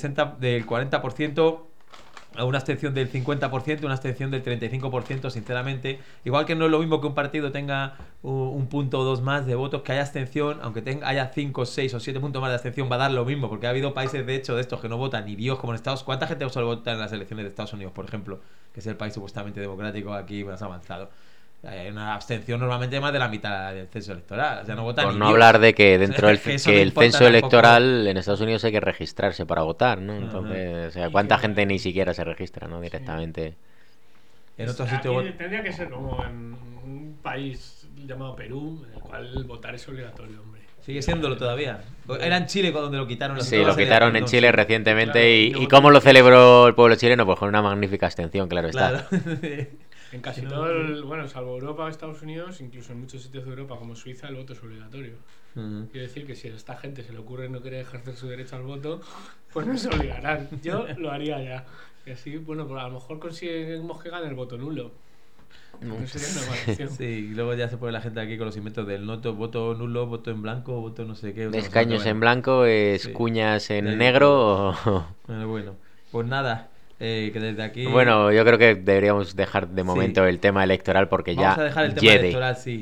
[SPEAKER 2] 40%, a una abstención del 50%, una abstención del 35%, sinceramente. Igual que no es lo mismo que un partido tenga un punto o dos más de votos, que haya abstención, aunque haya 5, 6 o 7 puntos más de abstención, va a dar lo mismo, porque ha habido países, de hecho, de estos que no votan ni Dios, como en Estados Unidos. ¿Cuánta gente solo vota en las elecciones de Estados Unidos, por ejemplo? Que es el país supuestamente democrático aquí más avanzado. Hay una abstención normalmente más de la mitad del censo electoral. O sea, no votan
[SPEAKER 3] por
[SPEAKER 2] ni
[SPEAKER 3] no
[SPEAKER 2] Dios.
[SPEAKER 3] hablar de que dentro del
[SPEAKER 2] que
[SPEAKER 3] que el censo electoral en Estados Unidos hay que registrarse para votar, ¿no? Entonces, o sea, ¿cuánta gente ni siquiera se registra, ¿no? Directamente.
[SPEAKER 2] En otro sitio
[SPEAKER 1] tendría que ser como en un país llamado Perú, en el cual votar es obligatorio, hombre.
[SPEAKER 2] Sigue siéndolo todavía. Era en Chile cuando lo quitaron.
[SPEAKER 3] Sí, lo quitaron en Chile recientemente. Claro, ¿y cómo lo celebró el pueblo chileno? Pues con una magnífica abstención, claro está.
[SPEAKER 1] En casi todo bueno, salvo Europa o Estados Unidos, incluso en muchos sitios de Europa como Suiza, el voto es obligatorio. Quiero decir que si a esta gente se le ocurre no querer ejercer su derecho al voto, pues no se obligarán. Yo lo haría ya. Y así, bueno, pues a lo mejor conseguimos que gane el voto nulo. No sería una mala opción.
[SPEAKER 2] Sí, y luego ya se pone la gente aquí con los inventos del voto nulo, voto en blanco, voto no sé qué.
[SPEAKER 3] Escaños en blanco, cuñas en negro.
[SPEAKER 2] Bueno, pues nada. Que desde aquí...
[SPEAKER 3] Bueno, yo creo que deberíamos dejar de momento el tema electoral porque
[SPEAKER 2] vamos
[SPEAKER 3] ya
[SPEAKER 2] a dejar el tema electoral, sí.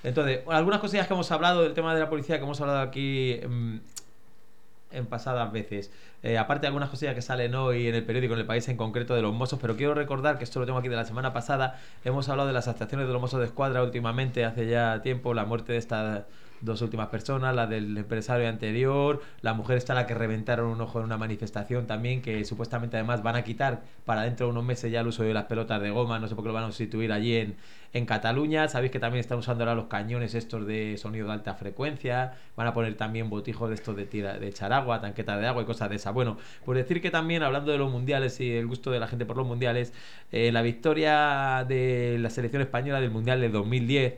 [SPEAKER 2] Entonces, algunas cosillas que hemos hablado del tema de la policía, que hemos hablado aquí en pasadas veces. Aparte de algunas cosillas que salen hoy en el periódico, en El País en concreto, de los Mossos, pero quiero recordar que esto lo tengo aquí de la semana pasada. Hemos hablado de las actuaciones de los Mossos de Escuadra últimamente, hace ya tiempo, la muerte de estas dos últimas personas, la del empresario anterior, la mujer está la que reventaron un ojo en una manifestación también, que supuestamente además van a quitar para dentro de unos meses ya el uso de las pelotas de goma, no sé por qué lo van a sustituir allí en Cataluña. Sabéis que también están usando ahora los cañones estos de sonido de alta frecuencia, van a poner también botijos de estos de echar agua, tanquetas de agua y cosas de esas. Bueno, pues decir que también, hablando de los mundiales y el gusto de la gente por los mundiales, la victoria de la selección española del mundial del 2010,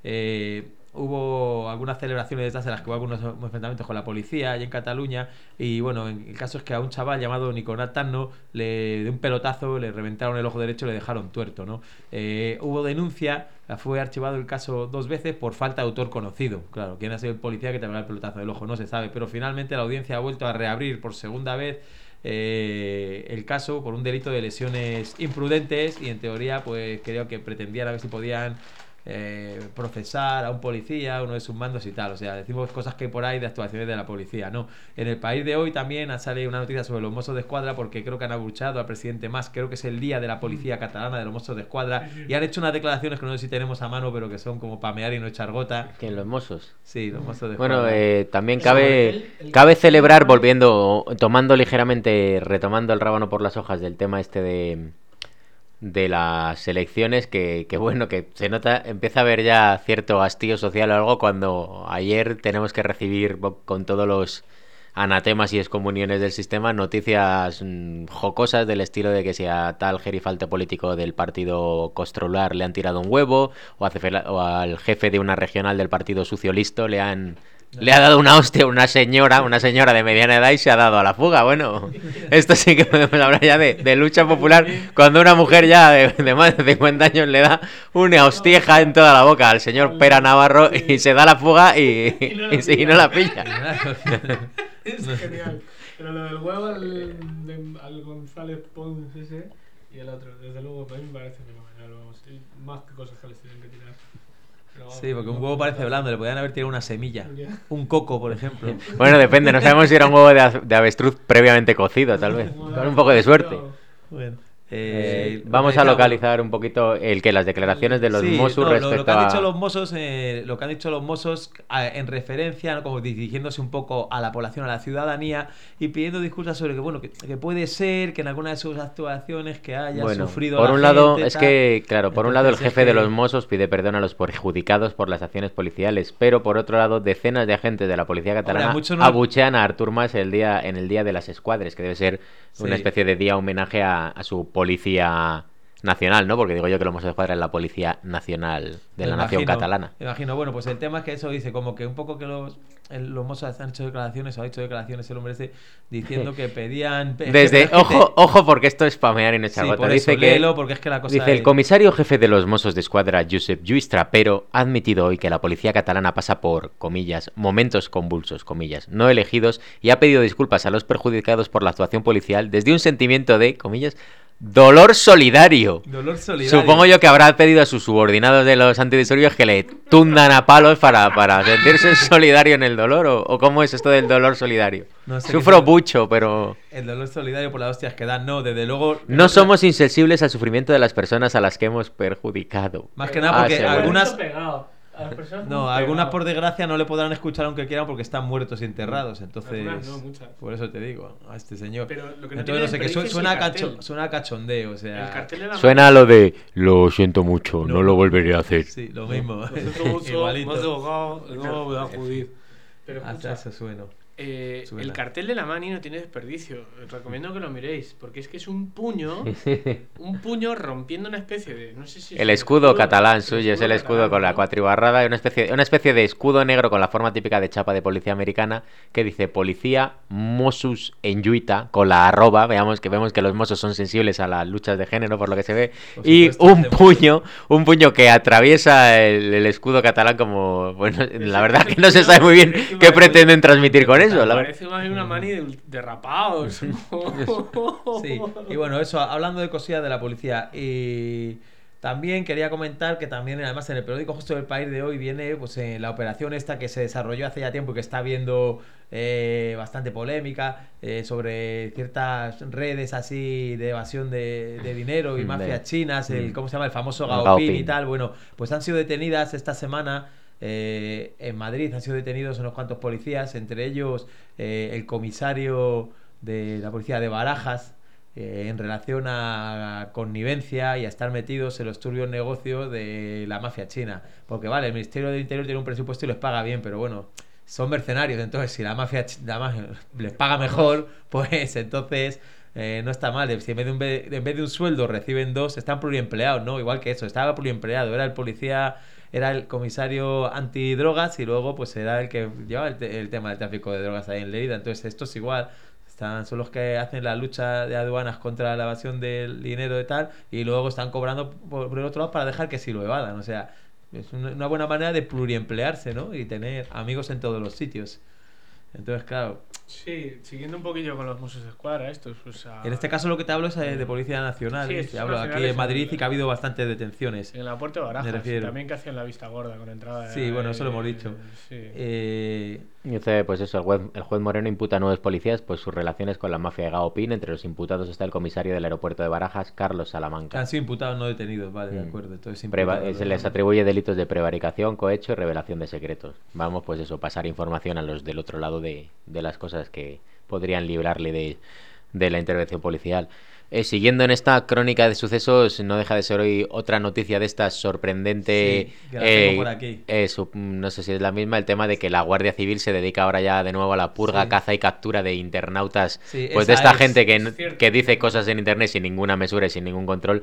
[SPEAKER 2] hubo algunas celebraciones de estas en las que hubo algunos enfrentamientos con la policía allí en Cataluña, y bueno, el caso es que a un chaval llamado Nicolás Tanno de un pelotazo le reventaron el ojo derecho y le dejaron tuerto, ¿no? Hubo denuncia, fue archivado el caso 2 veces por falta de autor conocido. Claro, quién ha sido el policía que te pegó el pelotazo del ojo no se sabe, pero finalmente la audiencia ha vuelto a reabrir por segunda vez el caso por un delito de lesiones imprudentes, y en teoría pues creo que pretendían a ver si podían procesar a un policía, uno de sus mandos y tal. O sea, decimos cosas que por ahí de actuaciones de la policía, ¿no? En El País de hoy también ha salido una noticia sobre los Mossos de Escuadra, porque creo que han abuchado al presidente Mas, creo que es el día de la policía catalana, de los Mossos de Escuadra, y han hecho unas declaraciones que no sé si tenemos a mano, pero que son como pamear y no echar gota.
[SPEAKER 3] ¿Que los Mossos?
[SPEAKER 2] Sí, los Mossos de Escuadra.
[SPEAKER 3] Bueno, también cabe celebrar, tomando ligeramente, retomando el rábano por las hojas del tema este de las elecciones, que bueno, que se nota, empieza a haber ya cierto hastío social o algo, cuando ayer tenemos que recibir con todos los anatemas y excomuniones del sistema noticias jocosas del estilo de que si a tal gerifalte político del partido Costrular le han tirado un huevo, o al jefe de una regional del partido Sucio Listo le ha dado una hostia una señora de mediana edad y se ha dado a la fuga. Bueno, esto sí que podemos hablar ya de lucha popular, cuando una mujer ya de más de 50 años le da una hostieja en toda la boca al señor Pera Navarro y se da la fuga y no la pilla.
[SPEAKER 1] Es genial. Pero lo del huevo al González Pons ese y el otro, desde luego, para mí me parece fenomenal. Vamos, más que cosas que les tienen que tirar.
[SPEAKER 2] Sí, porque un huevo parece blando, le podían haber tirado una semilla. Un coco, por ejemplo.
[SPEAKER 3] Bueno, depende, no sabemos si era un huevo de avestruz previamente cocido, tal vez. Con un poco de suerte.
[SPEAKER 2] Bueno.
[SPEAKER 3] Vamos a localizar un poquito las declaraciones de los Mossos respecto
[SPEAKER 2] lo que han dicho los Mossos, lo que han dicho los Mossos en referencia, ¿no? Como dirigiéndose un poco a la población, a la ciudadanía, y pidiendo disculpas sobre que bueno, que puede ser que en alguna de sus actuaciones que haya sufrido
[SPEAKER 3] por
[SPEAKER 2] la
[SPEAKER 3] un lado
[SPEAKER 2] gente,
[SPEAKER 3] es
[SPEAKER 2] tal.
[SPEAKER 3] que claro, por un lado el
[SPEAKER 2] Entonces,
[SPEAKER 3] jefe de los Mossos pide perdón a los perjudicados por las acciones policiales, pero por otro lado decenas de agentes de la policía catalana abuchean a Artur Mas en el día de las escuadres, que debe ser una especie de día homenaje a su policía nacional, ¿no? Porque digo yo que los Mossos de Escuadra es la policía nacional de la nación catalana.
[SPEAKER 2] Imagino, bueno, pues el tema es que eso dice, como que un poco que los Mossos han hecho declaraciones, o ha hecho declaraciones el hombre ese, diciendo que pedían...
[SPEAKER 3] Ojo, porque esto es spamear y no echar gota.
[SPEAKER 2] Dice porque es que la cosa
[SPEAKER 3] dice, el comisario jefe de los Mossos de Escuadra, Josep Lluís Trapero, ha admitido hoy que la policía catalana pasa por, comillas, momentos convulsos, comillas, no elegidos, y ha pedido disculpas a los perjudicados por la actuación policial desde un sentimiento de, comillas, dolor solidario. Supongo yo que habrá pedido a sus subordinados de los antidisturbios que le tundan a palos para sentirse solidario en el dolor, o cómo es esto del dolor solidario. No sé, sufro mucho, pero...
[SPEAKER 2] El dolor solidario por las hostias que dan, no, desde luego...
[SPEAKER 3] No somos insensibles al sufrimiento de las personas a las que hemos perjudicado.
[SPEAKER 2] Más que nada porque algunas... algunas por desgracia no le podrán escuchar aunque quieran porque están muertos y enterrados, entonces por eso te digo a este señor.
[SPEAKER 1] Pero lo que no
[SPEAKER 2] entonces no sé, que suena a cachondeo, o sea,
[SPEAKER 3] suena a lo de lo siento mucho, no lo volveré a hacer.
[SPEAKER 2] Sí, lo mismo.
[SPEAKER 1] Igualito. No me va a joder. Pero
[SPEAKER 2] hasta eso suena.
[SPEAKER 1] El cartel de la Mani no tiene desperdicio. Os recomiendo que lo miréis, porque es que es un puño rompiendo una especie de, no sé si es
[SPEAKER 3] el escudo catalán suyo, es el escudo con la cuatribarrada, una especie de escudo negro con la forma típica de chapa de policía americana, que dice policía Mossos en Lluita, con la arroba, vemos que los Mossos son sensibles a las luchas de género por lo que se ve, y un puño que atraviesa el escudo catalán, como, bueno, la verdad que no se sabe muy bien qué pretenden transmitir con eso.
[SPEAKER 1] Parece más bien una Mani de rapados.
[SPEAKER 2] Sí, y bueno, eso, hablando de cosillas de la policía, y También quería comentar que también, además, en el periódico justo del País de hoy viene pues la operación esta que se desarrolló hace ya tiempo y que está habiendo bastante polémica sobre ciertas redes así de evasión de dinero y mafias chinas, ¿cómo se llama? El famoso Gao Ping y tal. Bueno, pues han sido detenidas esta semana. En Madrid han sido detenidos unos cuantos policías, entre ellos el comisario de la policía de Barajas, en relación a connivencia y a estar metidos en los turbios negocios de la mafia china. Porque vale, el Ministerio del Interior tiene un presupuesto y les paga bien, pero bueno, son mercenarios, entonces si la mafia les paga mejor, pues entonces no está mal. Si en vez de un sueldo reciben dos, están pluriempleados, ¿no? Igual que eso, estaba pluriempleado, era el policía, era el comisario antidrogas y luego pues era el que llevaba el tema del tráfico de drogas ahí en Lleida. Entonces esto es igual. Son los que hacen la lucha de aduanas contra la evasión del dinero y tal, y luego están cobrando por el otro lado para dejar que sí lo evadan. O sea, es una buena manera de pluriemplearse, ¿no? Y tener amigos en todos los sitios. Entonces, claro.
[SPEAKER 1] Sí, siguiendo un poquillo con los Mossos de Escuadra, estos, pues
[SPEAKER 2] en este caso lo que te hablo es de Policía Nacional.
[SPEAKER 1] Sí,
[SPEAKER 2] te hablo aquí en Madrid y que ha habido bastantes detenciones.
[SPEAKER 1] En la Puerta de Barajas, también que hacían la vista gorda con entrada.
[SPEAKER 2] Sí, bueno, eso lo hemos dicho.
[SPEAKER 3] Y dice, pues eso, el juez Moreno imputa a 9 policías pues sus relaciones con la mafia de Gao Ping. Entre los imputados está el comisario del aeropuerto de Barajas, Carlos Salamanca.
[SPEAKER 2] Han sido imputados, no detenidos, vale, de acuerdo. Entonces,
[SPEAKER 3] se les atribuye delitos de prevaricación, cohecho y revelación de secretos. Vamos, pues eso, pasar información a los del otro lado de las cosas que podrían librarle de la intervención policial. Siguiendo en esta crónica de sucesos, no deja de ser hoy otra noticia de esta sorprendente.
[SPEAKER 2] Sí, que la tengo por aquí.
[SPEAKER 3] No sé si es la misma, el tema de que la Guardia Civil se dedica ahora ya de nuevo a la purga, caza y captura de internautas, pues de esta gente que dice cosas en internet sin ninguna mesura y sin ningún control.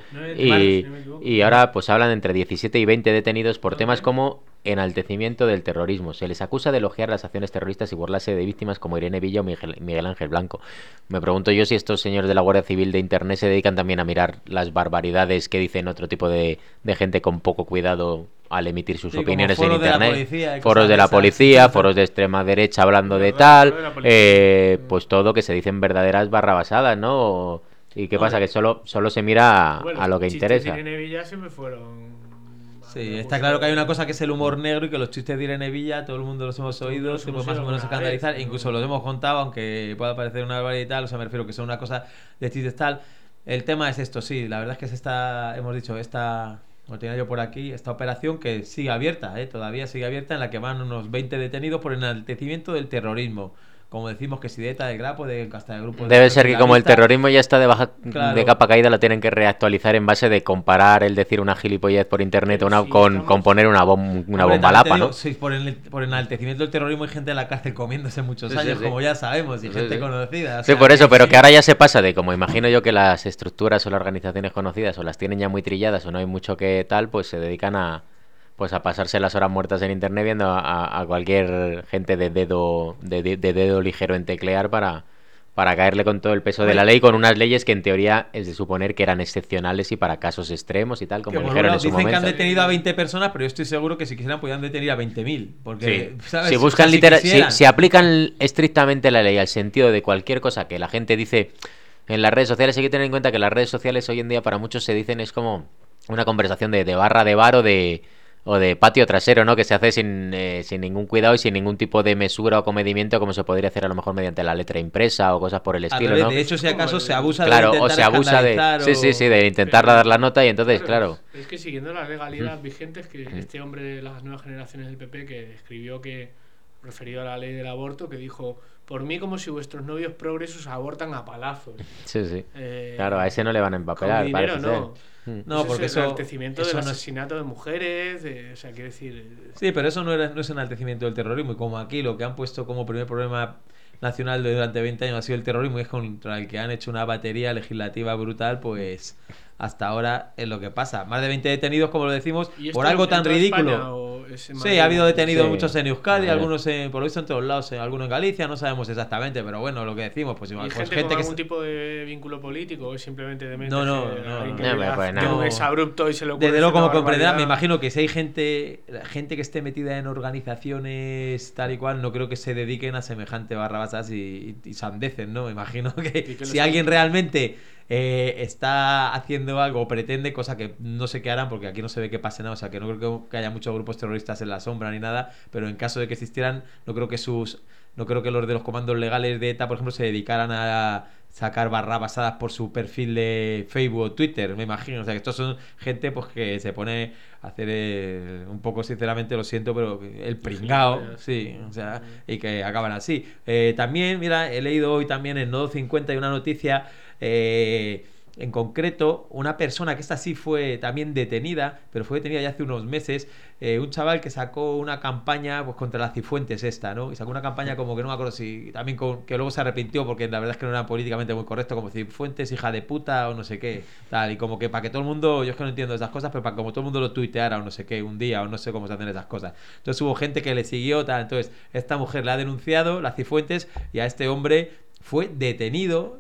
[SPEAKER 3] Y ahora pues hablan entre 17 y 20 detenidos por temas como enaltecimiento del terrorismo. Se les acusa de elogiar las acciones terroristas y burlarse de víctimas como Irene Villa o Miguel Ángel Blanco. Me pregunto yo si estos señores de la Guardia Civil de Internet se dedican también a mirar las barbaridades que dicen otro tipo de gente con poco cuidado al emitir sus opiniones en Internet. Foros de la policía, foros de extrema derecha hablando de tal, pues todo que se dicen verdaderas barrabasadas, ¿no? ¿Y qué pasa? Que solo se mira a lo que interesa.
[SPEAKER 1] Irene Villa siempre fueron...
[SPEAKER 2] Sí, está claro que hay una cosa que es el humor negro y que los chistes de Irene Villa todo el mundo los hemos oído, se puede más o menos escandalizar, incluso los hemos contado, aunque pueda parecer una barbaridad y tal, o sea, me refiero que son una cosa de chistes tal. El tema es esto, sí, la verdad es que lo tenía yo por aquí, esta operación que sigue abierta, todavía sigue abierta, en la que van unos 20 detenidos por enaltecimiento del terrorismo. Como decimos que si de ETA, del Grapo, hasta el grupo...
[SPEAKER 3] Debe ser que como el terrorismo ya está de capa caída, la tienen que reactualizar en base de comparar el decir una gilipollez por internet con poner una bomba lapa, ¿no?
[SPEAKER 2] Sí, por enaltecimiento del terrorismo hay gente en la cárcel comiéndose muchos años, como ya sabemos, y gente conocida. O sea,
[SPEAKER 3] por eso, pero que ahora ya se pasa de, como imagino yo que las estructuras o las organizaciones conocidas o las tienen ya muy trilladas o no hay mucho que tal, pues se dedican a pasarse las horas muertas en internet viendo a cualquier gente de dedo ligero en teclear para caerle con todo el peso de la ley, con unas leyes que en teoría es de suponer que eran excepcionales y para casos extremos y tal, como dijeron en su momento.
[SPEAKER 2] Dicen que han detenido a 20 personas, pero yo estoy seguro que si quisieran podían detener a 20.000, porque
[SPEAKER 3] sí. ¿Sabes? Si buscan si aplican estrictamente la ley al sentido de cualquier cosa que la gente dice en las redes sociales, hay que tener en cuenta que las redes sociales hoy en día para muchos se dicen es como una conversación de barra de bar o de patio trasero, ¿no? Que se hace sin ningún cuidado y sin ningún tipo de mesura o comedimiento, como se podría hacer a lo mejor mediante la letra impresa o cosas por el estilo, ¿no?
[SPEAKER 2] De hecho, si acaso se abusa
[SPEAKER 3] de intentar o se abusa de intentar dar la nota y entonces, claro.
[SPEAKER 1] Es que siguiendo las legalidades vigentes, que este hombre de las nuevas generaciones del PP que escribió referido a la ley del aborto, que dijo: por mí como si vuestros novios progresos abortan a palazos.
[SPEAKER 3] Sí. Claro, a ese no le van a empapelar.
[SPEAKER 1] Con dinero no.
[SPEAKER 2] No, porque
[SPEAKER 1] es enaltecimiento del asesinato de mujeres, o sea, quiero decir...
[SPEAKER 2] Sí, pero eso no es enaltecimiento del terrorismo, y como aquí lo que han puesto como primer problema nacional durante 20 años ha sido el terrorismo, y es contra el que han hecho una batería legislativa brutal, pues hasta ahora es lo que pasa. Más de 20 detenidos, como lo decimos, por algo tan ridículo. Sí, ha habido detenidos muchos en Euskadi, algunos por lo visto en todos lados, algunos en Galicia, no sabemos exactamente, pero bueno, lo que decimos, pues igual.
[SPEAKER 1] ¿Y
[SPEAKER 2] pues
[SPEAKER 1] gente con algún tipo de vínculo político o simplemente de mente?
[SPEAKER 2] No.
[SPEAKER 1] Es abrupto y se lo ocurre.
[SPEAKER 2] Desde luego, como comprenderán, me imagino que si hay gente que esté metida en organizaciones tal y cual, no creo que se dediquen a semejante barrabasas y sandeces, ¿no? Me imagino que si alguien realmente está haciendo algo, pretende, cosa que no sé qué harán, porque aquí no se ve que pase nada, o sea que no creo que haya muchos grupos terroristas en la sombra ni nada, pero en caso de que existieran, no creo que los de los comandos legales de ETA, por ejemplo, se dedicaran a sacar barras basadas por su perfil de Facebook o Twitter, me imagino. O sea, que estos son gente pues que se pone a hacer un poco, sinceramente, lo siento, pero el pringao, sí, o sea, y que acaban así. También, mira, he leído hoy también en Nodo 50 una noticia, en concreto, una persona que esta sí fue también detenida, pero fue detenida ya hace unos meses, un chaval que sacó una campaña pues contra la Cifuentes esta, ¿no? Y sacó una campaña como que no me acuerdo si también que luego se arrepintió porque la verdad es que no era políticamente muy correcto, como Cifuentes, hija de puta o no sé qué, tal, y como que para que todo el mundo, yo es que no entiendo esas cosas, pero para como todo el mundo lo tuiteara o no sé qué un día o no sé cómo se hacen esas cosas. Entonces hubo gente que le siguió, tal, entonces esta mujer la ha denunciado, la Cifuentes, y a este hombre fue detenido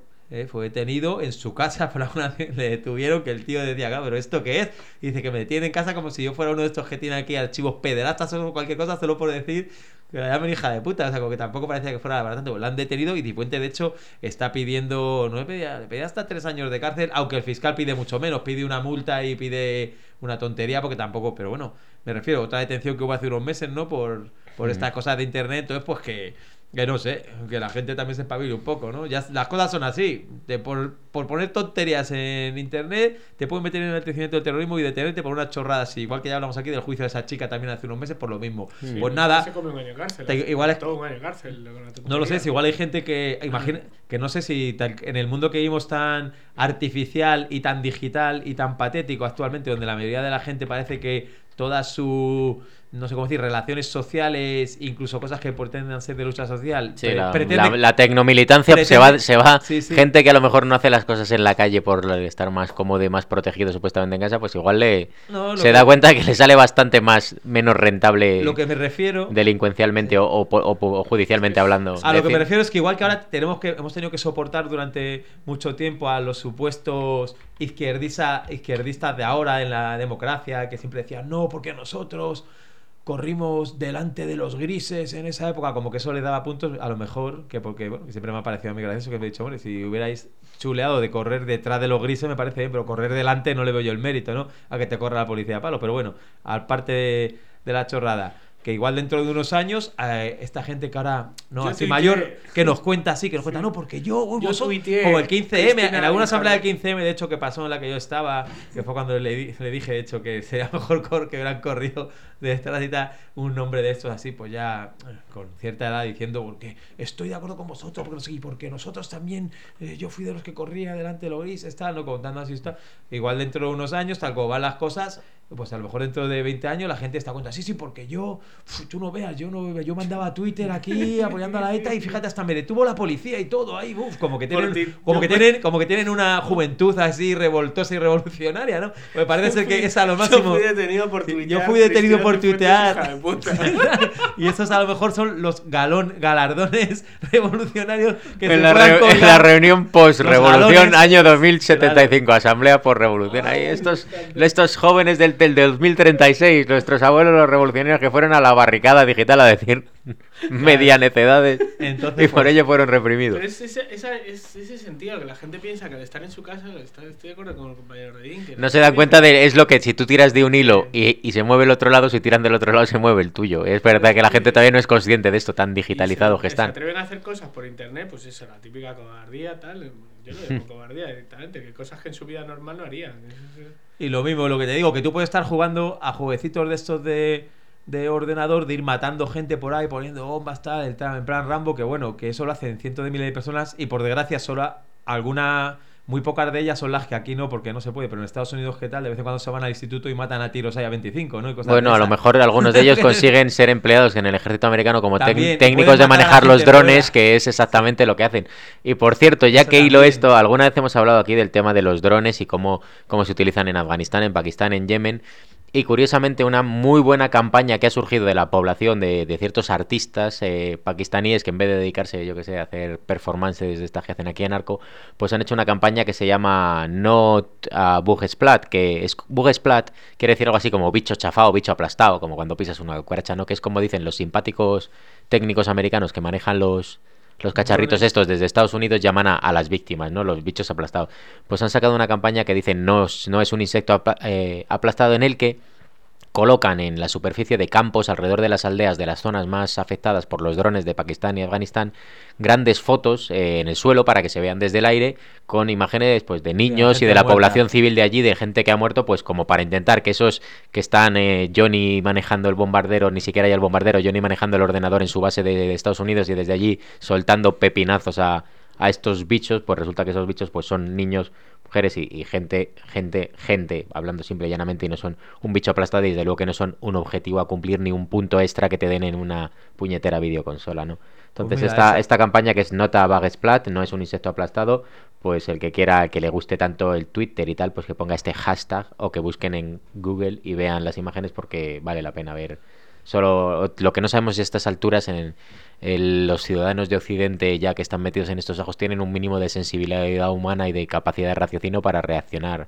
[SPEAKER 2] en su casa. Por alguna vez le detuvieron, que el tío decía, pero ¿esto qué es? Y dice que me detiene en casa como si yo fuera uno de estos que tiene aquí archivos pederastas o cualquier cosa, solo por decir que la llamen hija de puta. O sea, como que tampoco parecía que fuera bastante. Pues la han detenido y Cifuentes, de hecho, está pidiendo, no le pedía hasta 3 años de cárcel, aunque el fiscal pide mucho menos, pide una multa y pide una tontería, porque tampoco, pero bueno, me refiero a otra detención que hubo hace unos meses, ¿no? Por estas cosas de internet. Entonces, pues que no sé, que la gente también se espabile un poco, ¿no? Ya las cosas son así. Por poner tonterías en internet, te pueden meter en el enaltecimiento del terrorismo y detenerte por una chorrada así. Igual que ya hablamos aquí del juicio de esa chica también hace unos meses por lo mismo.
[SPEAKER 1] Sí,
[SPEAKER 2] pues nada.
[SPEAKER 1] Se come un año de cárcel.
[SPEAKER 2] Igual es
[SPEAKER 1] todo un año de cárcel.
[SPEAKER 2] No lo sé, si igual hay gente que imagina que no sé si en el mundo que vivimos tan artificial y tan digital y tan patético actualmente, donde la mayoría de la gente parece que toda su, no sé cómo decir, relaciones sociales, incluso cosas que pretenden ser de lucha social,
[SPEAKER 3] sí, la tecnomilitancia se va sí. Gente que a lo mejor no hace las cosas en la calle por estar más cómodo y más protegido supuestamente en casa, pues igual se da cuenta que le sale bastante menos rentable,
[SPEAKER 2] lo que me refiero,
[SPEAKER 3] delincuencialmente sí. o judicialmente hablando.
[SPEAKER 2] A lo que me refiero es que igual que ahora hemos tenido que soportar durante mucho tiempo a los supuestos izquierdistas de ahora en la democracia, que siempre decían no, porque nosotros corrimos delante de los grises en esa época, como que eso le daba puntos, a lo mejor, que porque bueno, que siempre me ha parecido muy gracioso, que me he dicho, bueno, si hubierais chuleado de correr detrás de los grises me parece bien, pero correr delante no le veo yo el mérito, ¿no? A que te corra la policía a palo, pero bueno, aparte de la chorrada, que igual dentro de unos años esta gente que ahora no así mayor que nos cuenta así, que nos cuenta no, porque yo tuiteé, como el 15M, en alguna asamblea del 15M de hecho que pasó en la que yo estaba, que fue cuando le dije de hecho que sería mejor que hubieran corrido de esta cita un nombre de estos así, pues ya con cierta edad diciendo porque estoy de acuerdo con vosotros, porque nosotros también, yo fui de los que corría delante de los gris, está, no contando así está. Igual dentro de unos años, tal como van las cosas, pues a lo mejor dentro de 20 años la gente está contando, sí, porque tú no veas, yo mandaba a Twitter aquí apoyando a la ETA y fíjate, hasta me detuvo la policía y todo ahí, como que tienen una juventud así revoltosa y revolucionaria, ¿no? Me parece ser que es a lo máximo.
[SPEAKER 1] Yo fui detenido por
[SPEAKER 2] tuitear. Y esos a lo mejor son los galardones revolucionarios que en
[SPEAKER 3] la reunión post-revolución, año 2075, claro. Asamblea por revolución. Ahí estos jóvenes del 2036, nuestros abuelos los revolucionarios que fueron a la barricada digital a decir medianecedades. Entonces, y por ello fueron reprimidos.
[SPEAKER 1] Pero es ese sentido, que la gente piensa que al estar en su casa, estoy de acuerdo con el compañero Redín.
[SPEAKER 3] No se dan cuenta de, es lo que si tú tiras de un hilo y se mueve el otro lado, si tiran del otro lado se mueve el tuyo. Es verdad que la gente todavía no es consciente de esto tan digitalizado que están.
[SPEAKER 1] Se atreven a hacer cosas por internet, pues eso, la típica cobardía, tal. Yo lo llamo cobardía directamente, que cosas que en su vida normal no harían.
[SPEAKER 2] Y lo mismo, lo que te digo, que tú puedes estar jugando a jueguecitos de estos de ordenador, de ir matando gente por ahí, poniendo bombas, tal, en plan Rambo, que bueno, que eso lo hacen cientos de miles de personas y por desgracia solo muy pocas de ellas son las que aquí no, porque no se puede, pero en Estados Unidos, ¿qué tal? De vez en cuando se van al instituto y matan a tiros ahí a 25, ¿no? Y cosas
[SPEAKER 3] bueno, a lo mejor algunos de ellos consiguen ser empleados en el ejército americano como técnicos de manejar los drones, que es exactamente lo que hacen. Y por cierto, ya que hilo esto, alguna vez hemos hablado aquí del tema de los drones y cómo se utilizan en Afganistán, en Pakistán, en Yemen. Y curiosamente una muy buena campaña que ha surgido de la población de ciertos artistas pakistaníes que en vez de dedicarse, yo que sé, a hacer performances de estas que hacen aquí en Arco, pues han hecho una campaña que se llama Not Bug Splat, que es Bug Splat quiere decir algo así como bicho chafado, bicho aplastado, como cuando pisas una cucaracha, ¿no? Que es como dicen los simpáticos técnicos americanos que manejan los los cacharritos
[SPEAKER 2] Drones.
[SPEAKER 3] estos desde Estados Unidos llaman a las víctimas, ¿no? Los bichos aplastados. Pues han sacado una campaña que dice no es un insecto aplastado, en el que colocan en la superficie de campos alrededor de las aldeas de las zonas más afectadas por los drones de Pakistán y Afganistán grandes fotos en el suelo para que se vean desde el aire con imágenes pues de niños y de la
[SPEAKER 2] muerta.
[SPEAKER 3] población civil de allí, de gente que ha muerto, pues como para intentar que esos que están Johnny manejando el bombardero, ni siquiera hay el bombardero, Johnny manejando el ordenador en su base de Estados Unidos y desde allí soltando pepinazos a estos bichos, pues resulta que esos bichos pues son niños, mujeres y gente, hablando simple y llanamente, y no son un bicho aplastado y desde luego que no son un objetivo a cumplir ni un punto extra que te den en una puñetera videoconsola, ¿no? Entonces
[SPEAKER 2] Pues mira,
[SPEAKER 3] esta campaña que es Nota Bag Splat, no es un insecto aplastado, pues el que quiera, que le guste tanto el Twitter y tal, pues que ponga este hashtag o que busquen en Google y vean las imágenes porque vale la pena ver. Solo lo que no sabemos a estas alturas los ciudadanos de Occidente, ya que están metidos en estos ajos, tienen un mínimo de sensibilidad humana y de capacidad de raciocinio para reaccionar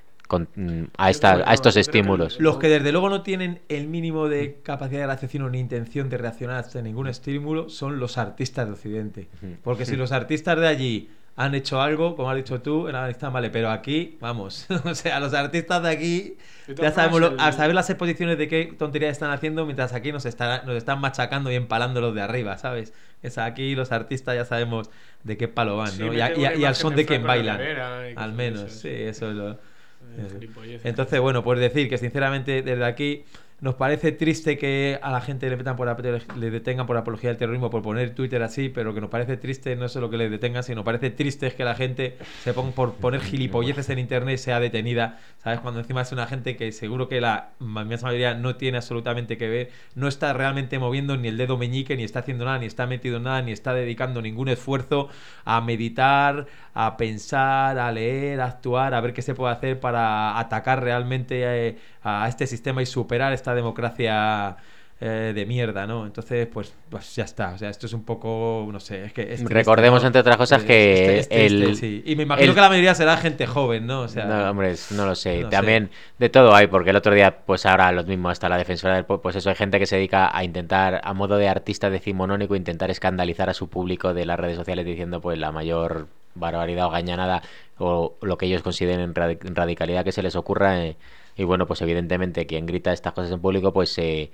[SPEAKER 3] a estos estímulos.
[SPEAKER 2] Los que desde luego no tienen el mínimo de capacidad de raciocinio ni intención de reaccionar ante ningún estímulo son los artistas de Occidente. Porque si los artistas de allí han hecho algo, como has dicho tú, en Afganistán, vale, pero aquí, vamos, o sea, los artistas de aquí ya sabemos, a saber las exposiciones de qué tonterías están haciendo, mientras aquí nos están machacando y empalando los de arriba, ¿sabes? Es aquí los artistas ya sabemos de qué palo van, ¿no?
[SPEAKER 1] Sí,
[SPEAKER 2] y al son de quién bailan,
[SPEAKER 1] nevera,
[SPEAKER 2] al menos,
[SPEAKER 1] eso,
[SPEAKER 2] sí, eso es lo...
[SPEAKER 1] Gilipolleces.
[SPEAKER 2] Entonces, bueno, pues decir que sinceramente desde aquí nos parece triste que a la gente le detengan por apología del terrorismo por poner Twitter así, pero que nos parece triste no es lo que le detengan, sino parece triste es que la gente se ponga por poner gilipolleces en internet sea detenida, ¿sabes? Cuando encima es una gente que seguro que la inmensa mayoría no tiene absolutamente que ver, no está realmente moviendo ni el dedo meñique, ni está haciendo nada, ni está metido en nada, ni está dedicando ningún esfuerzo a meditar, a pensar, a leer, a actuar, a ver qué se puede hacer para atacar realmente a este sistema y superar esta democracia de mierda, ¿no? Entonces, pues ya está. O sea, esto es un poco, no sé, es que... Es triste,
[SPEAKER 3] recordemos,
[SPEAKER 2] ¿no?
[SPEAKER 3] entre otras cosas, que
[SPEAKER 2] es triste, sí. Y me imagino que la mayoría será gente joven, ¿no? O sea,
[SPEAKER 3] no, hombre, no lo sé.
[SPEAKER 2] no
[SPEAKER 3] También
[SPEAKER 2] sé.
[SPEAKER 3] de todo hay, porque el otro día, pues ahora lo mismo, hasta la defensora del pueblo, pues eso, hay gente que se dedica a intentar, a modo de artista decimonónico, intentar escandalizar a su público de las redes sociales diciendo pues la mayor barbaridad o gañanada o lo que ellos consideren radicalidad que se les ocurra. Y bueno, pues evidentemente quien grita estas cosas en público pues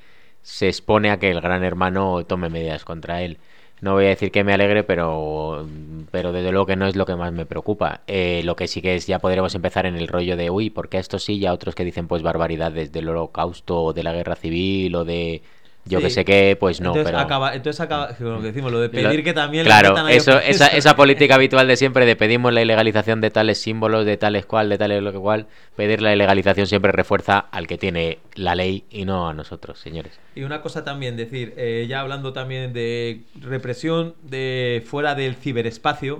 [SPEAKER 3] se expone a que el gran hermano tome medidas contra él. No voy a decir que me alegre, pero desde luego que no es lo que más me preocupa. Lo que sí que es, ya podremos empezar en el rollo de, uy, ¿por qué esto sí? Y a otros que dicen pues barbaridades del holocausto o de la guerra civil o de... Yo
[SPEAKER 2] Sí.
[SPEAKER 3] que sé qué, pues no,
[SPEAKER 2] Entonces
[SPEAKER 3] pero...
[SPEAKER 2] acaba lo que decimos, lo de pedir que también
[SPEAKER 3] Claro,
[SPEAKER 2] le metan ahí
[SPEAKER 3] eso,
[SPEAKER 2] a-
[SPEAKER 3] esa política habitual de siempre de pedimos la ilegalización de tales símbolos, de tales cual, de tales lo que cual, pedir la ilegalización siempre refuerza al que tiene la ley y no a nosotros, señores.
[SPEAKER 2] Y una cosa también, decir, ya hablando también de represión de fuera del ciberespacio,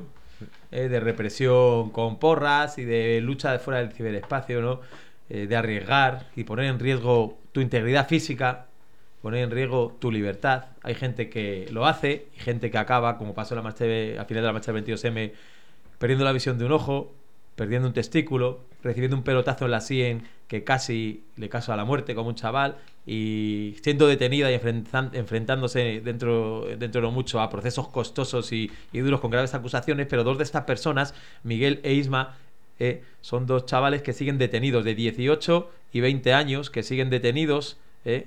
[SPEAKER 2] de represión con porras y de lucha de fuera del ciberespacio, ¿no? De arriesgar y poner en riesgo tu integridad física, poner en riesgo tu libertad. Hay gente que lo hace y gente que acaba, como pasó en la marcha al final de la marcha del 22M, perdiendo la visión de un ojo, perdiendo un testículo, recibiendo un pelotazo en la sien que casi le causó a la muerte como un chaval y siendo detenida y enfrentándose dentro de lo mucho a procesos costosos y duros con graves acusaciones, pero dos de estas personas, Miguel e Isma, son dos chavales que siguen detenidos de 18 y 20 años, que siguen detenidos,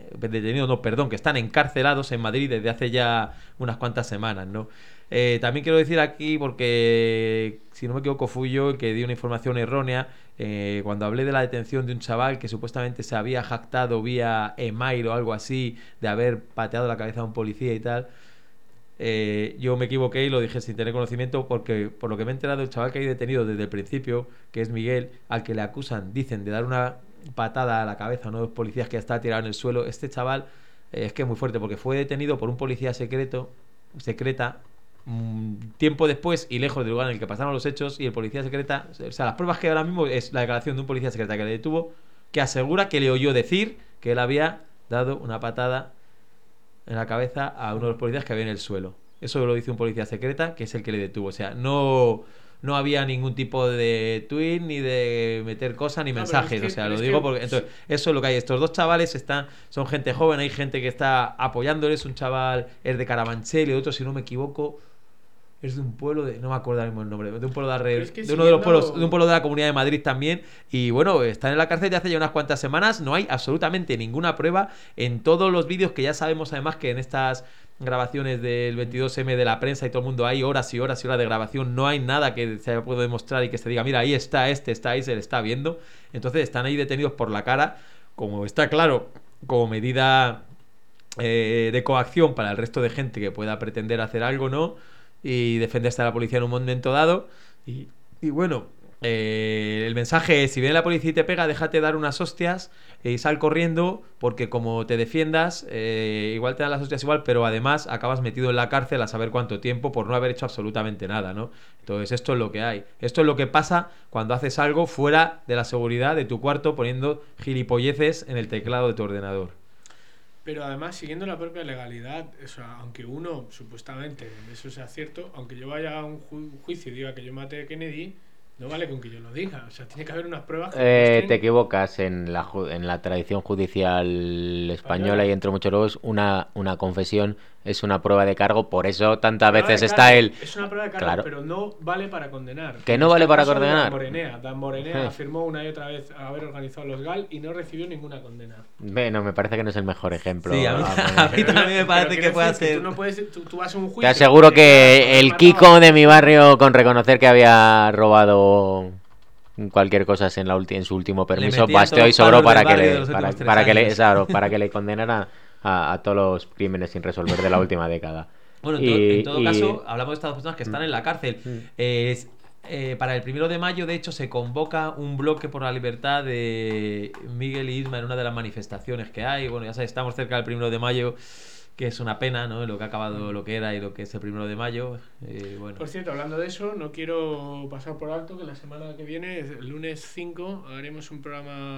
[SPEAKER 2] que están encarcelados en Madrid desde hace ya unas cuantas semanas, ¿no? También quiero decir aquí, porque si no me equivoco fui yo el que di una información errónea cuando hablé de la detención de un chaval que supuestamente se había jactado vía email o algo así de haber pateado la cabeza a un policía y tal. Yo me equivoqué y lo dije sin tener conocimiento, porque por lo que me he enterado, el chaval que hay detenido desde el principio, que es Miguel, al que le acusan, dicen, de dar una patada a la cabeza a uno de los policías que está tirado en el suelo. Este chaval es que es muy fuerte, porque fue detenido por un policía secreta tiempo después y lejos del lugar en el que pasaron los hechos, y el policía secreta, o sea, las pruebas que ahora mismo es la declaración de un policía secreta que le detuvo, que asegura que le oyó decir que él había dado una patada en la cabeza a uno de los policías que había en el suelo. Eso lo dice un policía secreta, que es el que le detuvo. O sea, no había ningún tipo de tweet, ni de meter cosas, ni mensajes.
[SPEAKER 1] Es que,
[SPEAKER 2] o sea, lo digo porque... Entonces, eso es lo que hay. Estos dos chavales son gente joven, hay gente que está apoyándoles. Un chaval es de Carabanchel y otro, si no me equivoco, es de un pueblo de, no me acuerdo ahora mismo el nombre, de un pueblo de
[SPEAKER 1] Pero
[SPEAKER 2] alrededor,
[SPEAKER 1] es que
[SPEAKER 2] de uno de los pueblos,
[SPEAKER 1] siguiendo-
[SPEAKER 2] de un pueblo de la Comunidad de Madrid también. Y bueno, están en la cárcel ya hace ya unas cuantas semanas. No hay absolutamente ninguna prueba en todos los vídeos, que ya sabemos además que en estas grabaciones del 22M de la prensa y todo el mundo hay horas y horas y horas de grabación. No hay nada que se pueda demostrar y que se diga, mira, ahí está, está ahí, se le está viendo. Entonces están ahí detenidos por la cara, como está claro, como medida de coacción para el resto de gente que pueda pretender hacer algo, ¿no? Y defenderse de la policía en un momento dado. Y bueno, el mensaje es: si viene la policía y te pega, déjate dar unas hostias y sal corriendo, porque como te defiendas, igual te dan las hostias igual, pero además acabas metido en la cárcel a saber cuánto tiempo por no haber hecho absolutamente nada, ¿no? Entonces esto es lo que hay. Esto es lo que pasa cuando haces algo fuera de la seguridad de tu cuarto, poniendo gilipolleces en el teclado de tu ordenador.
[SPEAKER 1] Pero además, siguiendo la propia legalidad, o sea, aunque uno, supuestamente, eso sea cierto, aunque yo vaya a un juicio y diga que yo maté a Kennedy, no vale con que yo lo diga. O sea, tiene que haber unas pruebas que
[SPEAKER 3] Te equivocas en la tradición judicial española y entre muchos luego una confesión es una prueba de cargo, por eso tantas veces está el...
[SPEAKER 1] Es una prueba de cargo,
[SPEAKER 3] Claro.
[SPEAKER 1] pero no vale para condenar.
[SPEAKER 3] Que no
[SPEAKER 1] Está
[SPEAKER 3] vale
[SPEAKER 1] el
[SPEAKER 3] para
[SPEAKER 1] caso de
[SPEAKER 3] condenar.
[SPEAKER 1] Dan Morenea afirmó una y otra vez haber organizado los GAL y no recibió ninguna condena.
[SPEAKER 3] Bueno, me parece que no es el mejor ejemplo.
[SPEAKER 2] Sí, a mí
[SPEAKER 3] poner.
[SPEAKER 2] también me parece
[SPEAKER 1] Pero
[SPEAKER 2] que puede
[SPEAKER 1] quiero decir
[SPEAKER 2] ser.
[SPEAKER 1] Tú no puedes, tú vas a un juicio.
[SPEAKER 3] Te aseguro
[SPEAKER 1] y
[SPEAKER 3] que
[SPEAKER 1] declaras
[SPEAKER 3] el
[SPEAKER 1] haber
[SPEAKER 3] Kiko
[SPEAKER 1] matado
[SPEAKER 3] de mi barrio, con reconocer que había robado cualquier cosa en su último permiso,
[SPEAKER 2] metía
[SPEAKER 3] basteó
[SPEAKER 2] todos
[SPEAKER 3] y
[SPEAKER 2] los
[SPEAKER 3] sobró
[SPEAKER 2] palos
[SPEAKER 3] para
[SPEAKER 2] del
[SPEAKER 3] que
[SPEAKER 2] barrio de
[SPEAKER 3] le,
[SPEAKER 2] los
[SPEAKER 3] para,
[SPEAKER 2] últimos 3
[SPEAKER 3] para que le,
[SPEAKER 2] años.
[SPEAKER 3] claro, para que le condenara a todos los crímenes sin resolver de la última década.
[SPEAKER 2] Bueno, en todo caso, hablamos de estas personas que están en la cárcel. Para el 1 de mayo, de hecho, se convoca un bloque por la libertad de Miguel y Isma en una de las manifestaciones que hay. Bueno, ya sabes, estamos cerca del 1 de mayo, que es una pena, ¿no? Lo que ha acabado, lo que era y lo que es el 1 de mayo. Bueno.
[SPEAKER 1] Por cierto, hablando de eso, no quiero pasar por alto que la semana que viene, el lunes 5, haremos un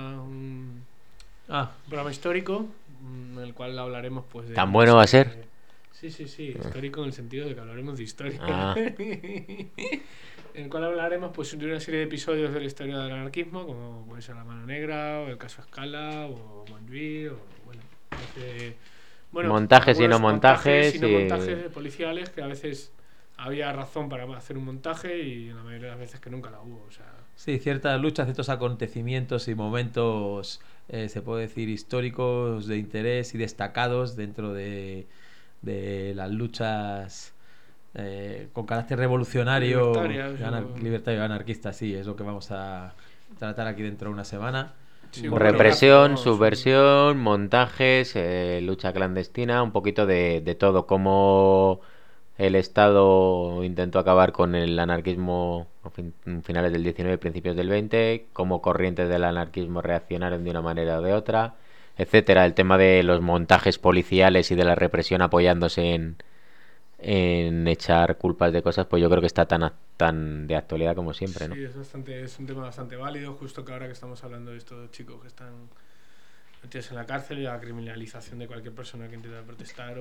[SPEAKER 1] programa histórico, en el cual hablaremos pues de...
[SPEAKER 3] ¿Tan bueno va a ser?
[SPEAKER 1] Sí, histórico en el sentido de que hablaremos de historia.
[SPEAKER 3] Ah.
[SPEAKER 1] En el cual hablaremos pues de una serie de episodios de la historia del anarquismo, como puede ser La Mano Negra, o el caso Escala, o Montjuïc, o bueno,
[SPEAKER 3] montajes y no
[SPEAKER 1] algunos
[SPEAKER 3] montajes.
[SPEAKER 1] montajes policiales, que a veces había razón para hacer un montaje y la mayoría de las veces que nunca la hubo. O sea,
[SPEAKER 2] Sí, ciertas luchas, ciertos acontecimientos y momentos, se puede decir, históricos de interés y destacados dentro de las luchas con carácter revolucionario, libertario y anarquista. Sí, es lo que vamos a tratar aquí dentro de una semana.
[SPEAKER 1] sí,
[SPEAKER 3] Represión, subversión, montajes, lucha clandestina, un poquito de todo. Cómo el Estado intentó acabar con el anarquismo a finales del 19 y principios del 20, cómo corrientes del anarquismo reaccionaron de una manera o de otra, etcétera. El tema de los montajes policiales y de la represión apoyándose en echar culpas de cosas, pues yo creo que está tan de actualidad como siempre, ¿no?
[SPEAKER 1] Sí, es un tema bastante válido, justo que ahora que estamos hablando de estos chicos que están metidos en la cárcel y la criminalización de cualquier persona que intenta protestar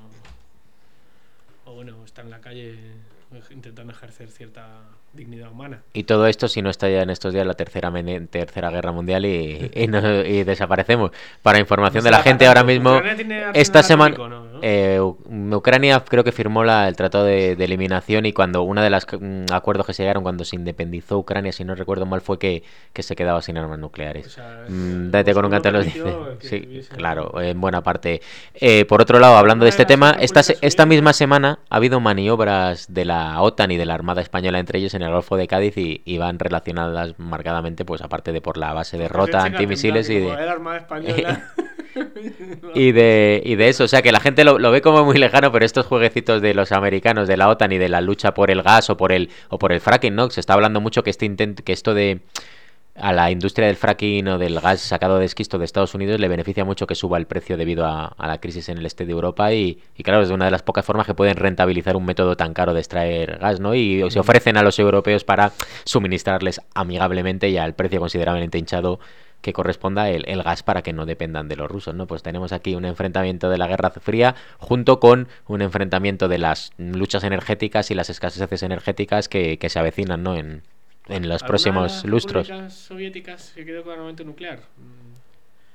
[SPEAKER 1] o bueno, está en la calle intentando ejercer cierta dignidad humana.
[SPEAKER 3] Y todo esto si no está ya en estos días la tercera guerra mundial y desaparecemos. Para información de la gente ahora mismo, esta semana Ucrania creo que firmó el tratado de eliminación, y cuando una de las acuerdos que se llegaron cuando se independizó Ucrania, si no recuerdo mal, fue que se quedaba sin armas nucleares.
[SPEAKER 1] O sea,
[SPEAKER 3] Date con un canto los dice. Sí, claro, en buena parte. Por otro lado, hablando de este tema, esta misma semana ha habido maniobras de la OTAN y de la Armada Española entre ellos en el Golfo de Cádiz y van relacionadas marcadamente, pues aparte de por la base de Rota antimisiles y de...
[SPEAKER 1] La Armada Española.
[SPEAKER 3] y de eso, o sea que la gente lo ve como muy lejano, pero estos jueguecitos de los americanos, de la OTAN y de la lucha por el gas o por el fracking, ¿no? Se está hablando mucho que esto de a la industria del fracking o del gas sacado de esquisto de Estados Unidos le beneficia mucho que suba el precio debido a la crisis en el este de Europa y claro, es una de las pocas formas que pueden rentabilizar un método tan caro de extraer gas, ¿no? Y se ofrecen a los europeos para suministrarles amigablemente y al precio considerablemente hinchado que corresponda el gas para que no dependan de los rusos, ¿no? Pues tenemos aquí un enfrentamiento de la Guerra Fría junto con un enfrentamiento de las luchas energéticas y las escaseces energéticas que se avecinan, ¿no? En los próximos lustros.
[SPEAKER 1] ¿Alguna de las repúblicas soviéticas se quedó con armamento nuclear?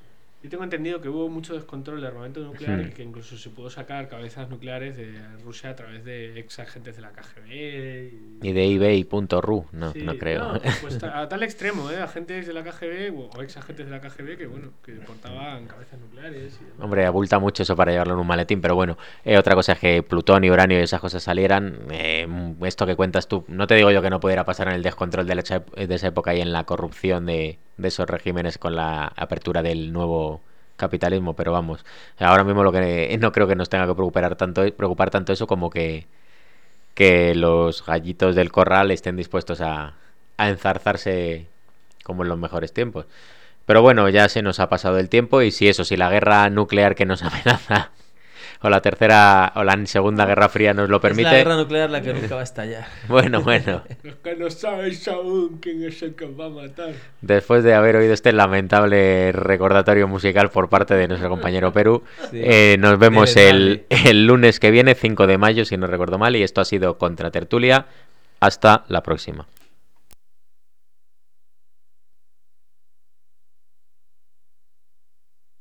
[SPEAKER 1] Yo tengo entendido que hubo mucho descontrol de armamento nuclear y
[SPEAKER 3] Hmm.
[SPEAKER 1] que incluso se pudo sacar cabezas nucleares de Rusia a través de ex agentes de la KGB.
[SPEAKER 3] Y de ebay.ru, no,
[SPEAKER 1] Sí,
[SPEAKER 3] no creo.
[SPEAKER 1] no, pues a tal extremo, agentes de la KGB o ex agentes de la KGB que, bueno, que portaban cabezas nucleares. Y demás.
[SPEAKER 3] Hombre, abulta mucho eso para llevarlo en un maletín, pero bueno, otra cosa es que plutonio, uranio y esas cosas salieran. Esto que cuentas tú, no te digo yo que no pudiera pasar en el descontrol de esa época y en la corrupción de esos regímenes con la apertura del nuevo capitalismo, pero vamos, ahora mismo lo que no creo que nos tenga que preocupar tanto eso como que los gallitos del corral estén dispuestos a enzarzarse como en los mejores tiempos. Pero bueno, ya se nos ha pasado el tiempo y si la guerra nuclear que nos amenaza o la tercera o la segunda guerra fría nos lo permite.
[SPEAKER 2] Es la guerra nuclear la que nunca va a estallar.
[SPEAKER 3] Bueno.
[SPEAKER 1] Los que no sabéis aún quién es el que os va a matar.
[SPEAKER 3] Después de haber oído este lamentable recordatorio musical por parte de nuestro compañero Perú,
[SPEAKER 2] Sí.
[SPEAKER 3] nos vemos
[SPEAKER 2] Dale.
[SPEAKER 3] el lunes que viene, 5 de mayo, si no recuerdo mal, y esto ha sido Contra Tertulia. Hasta la próxima.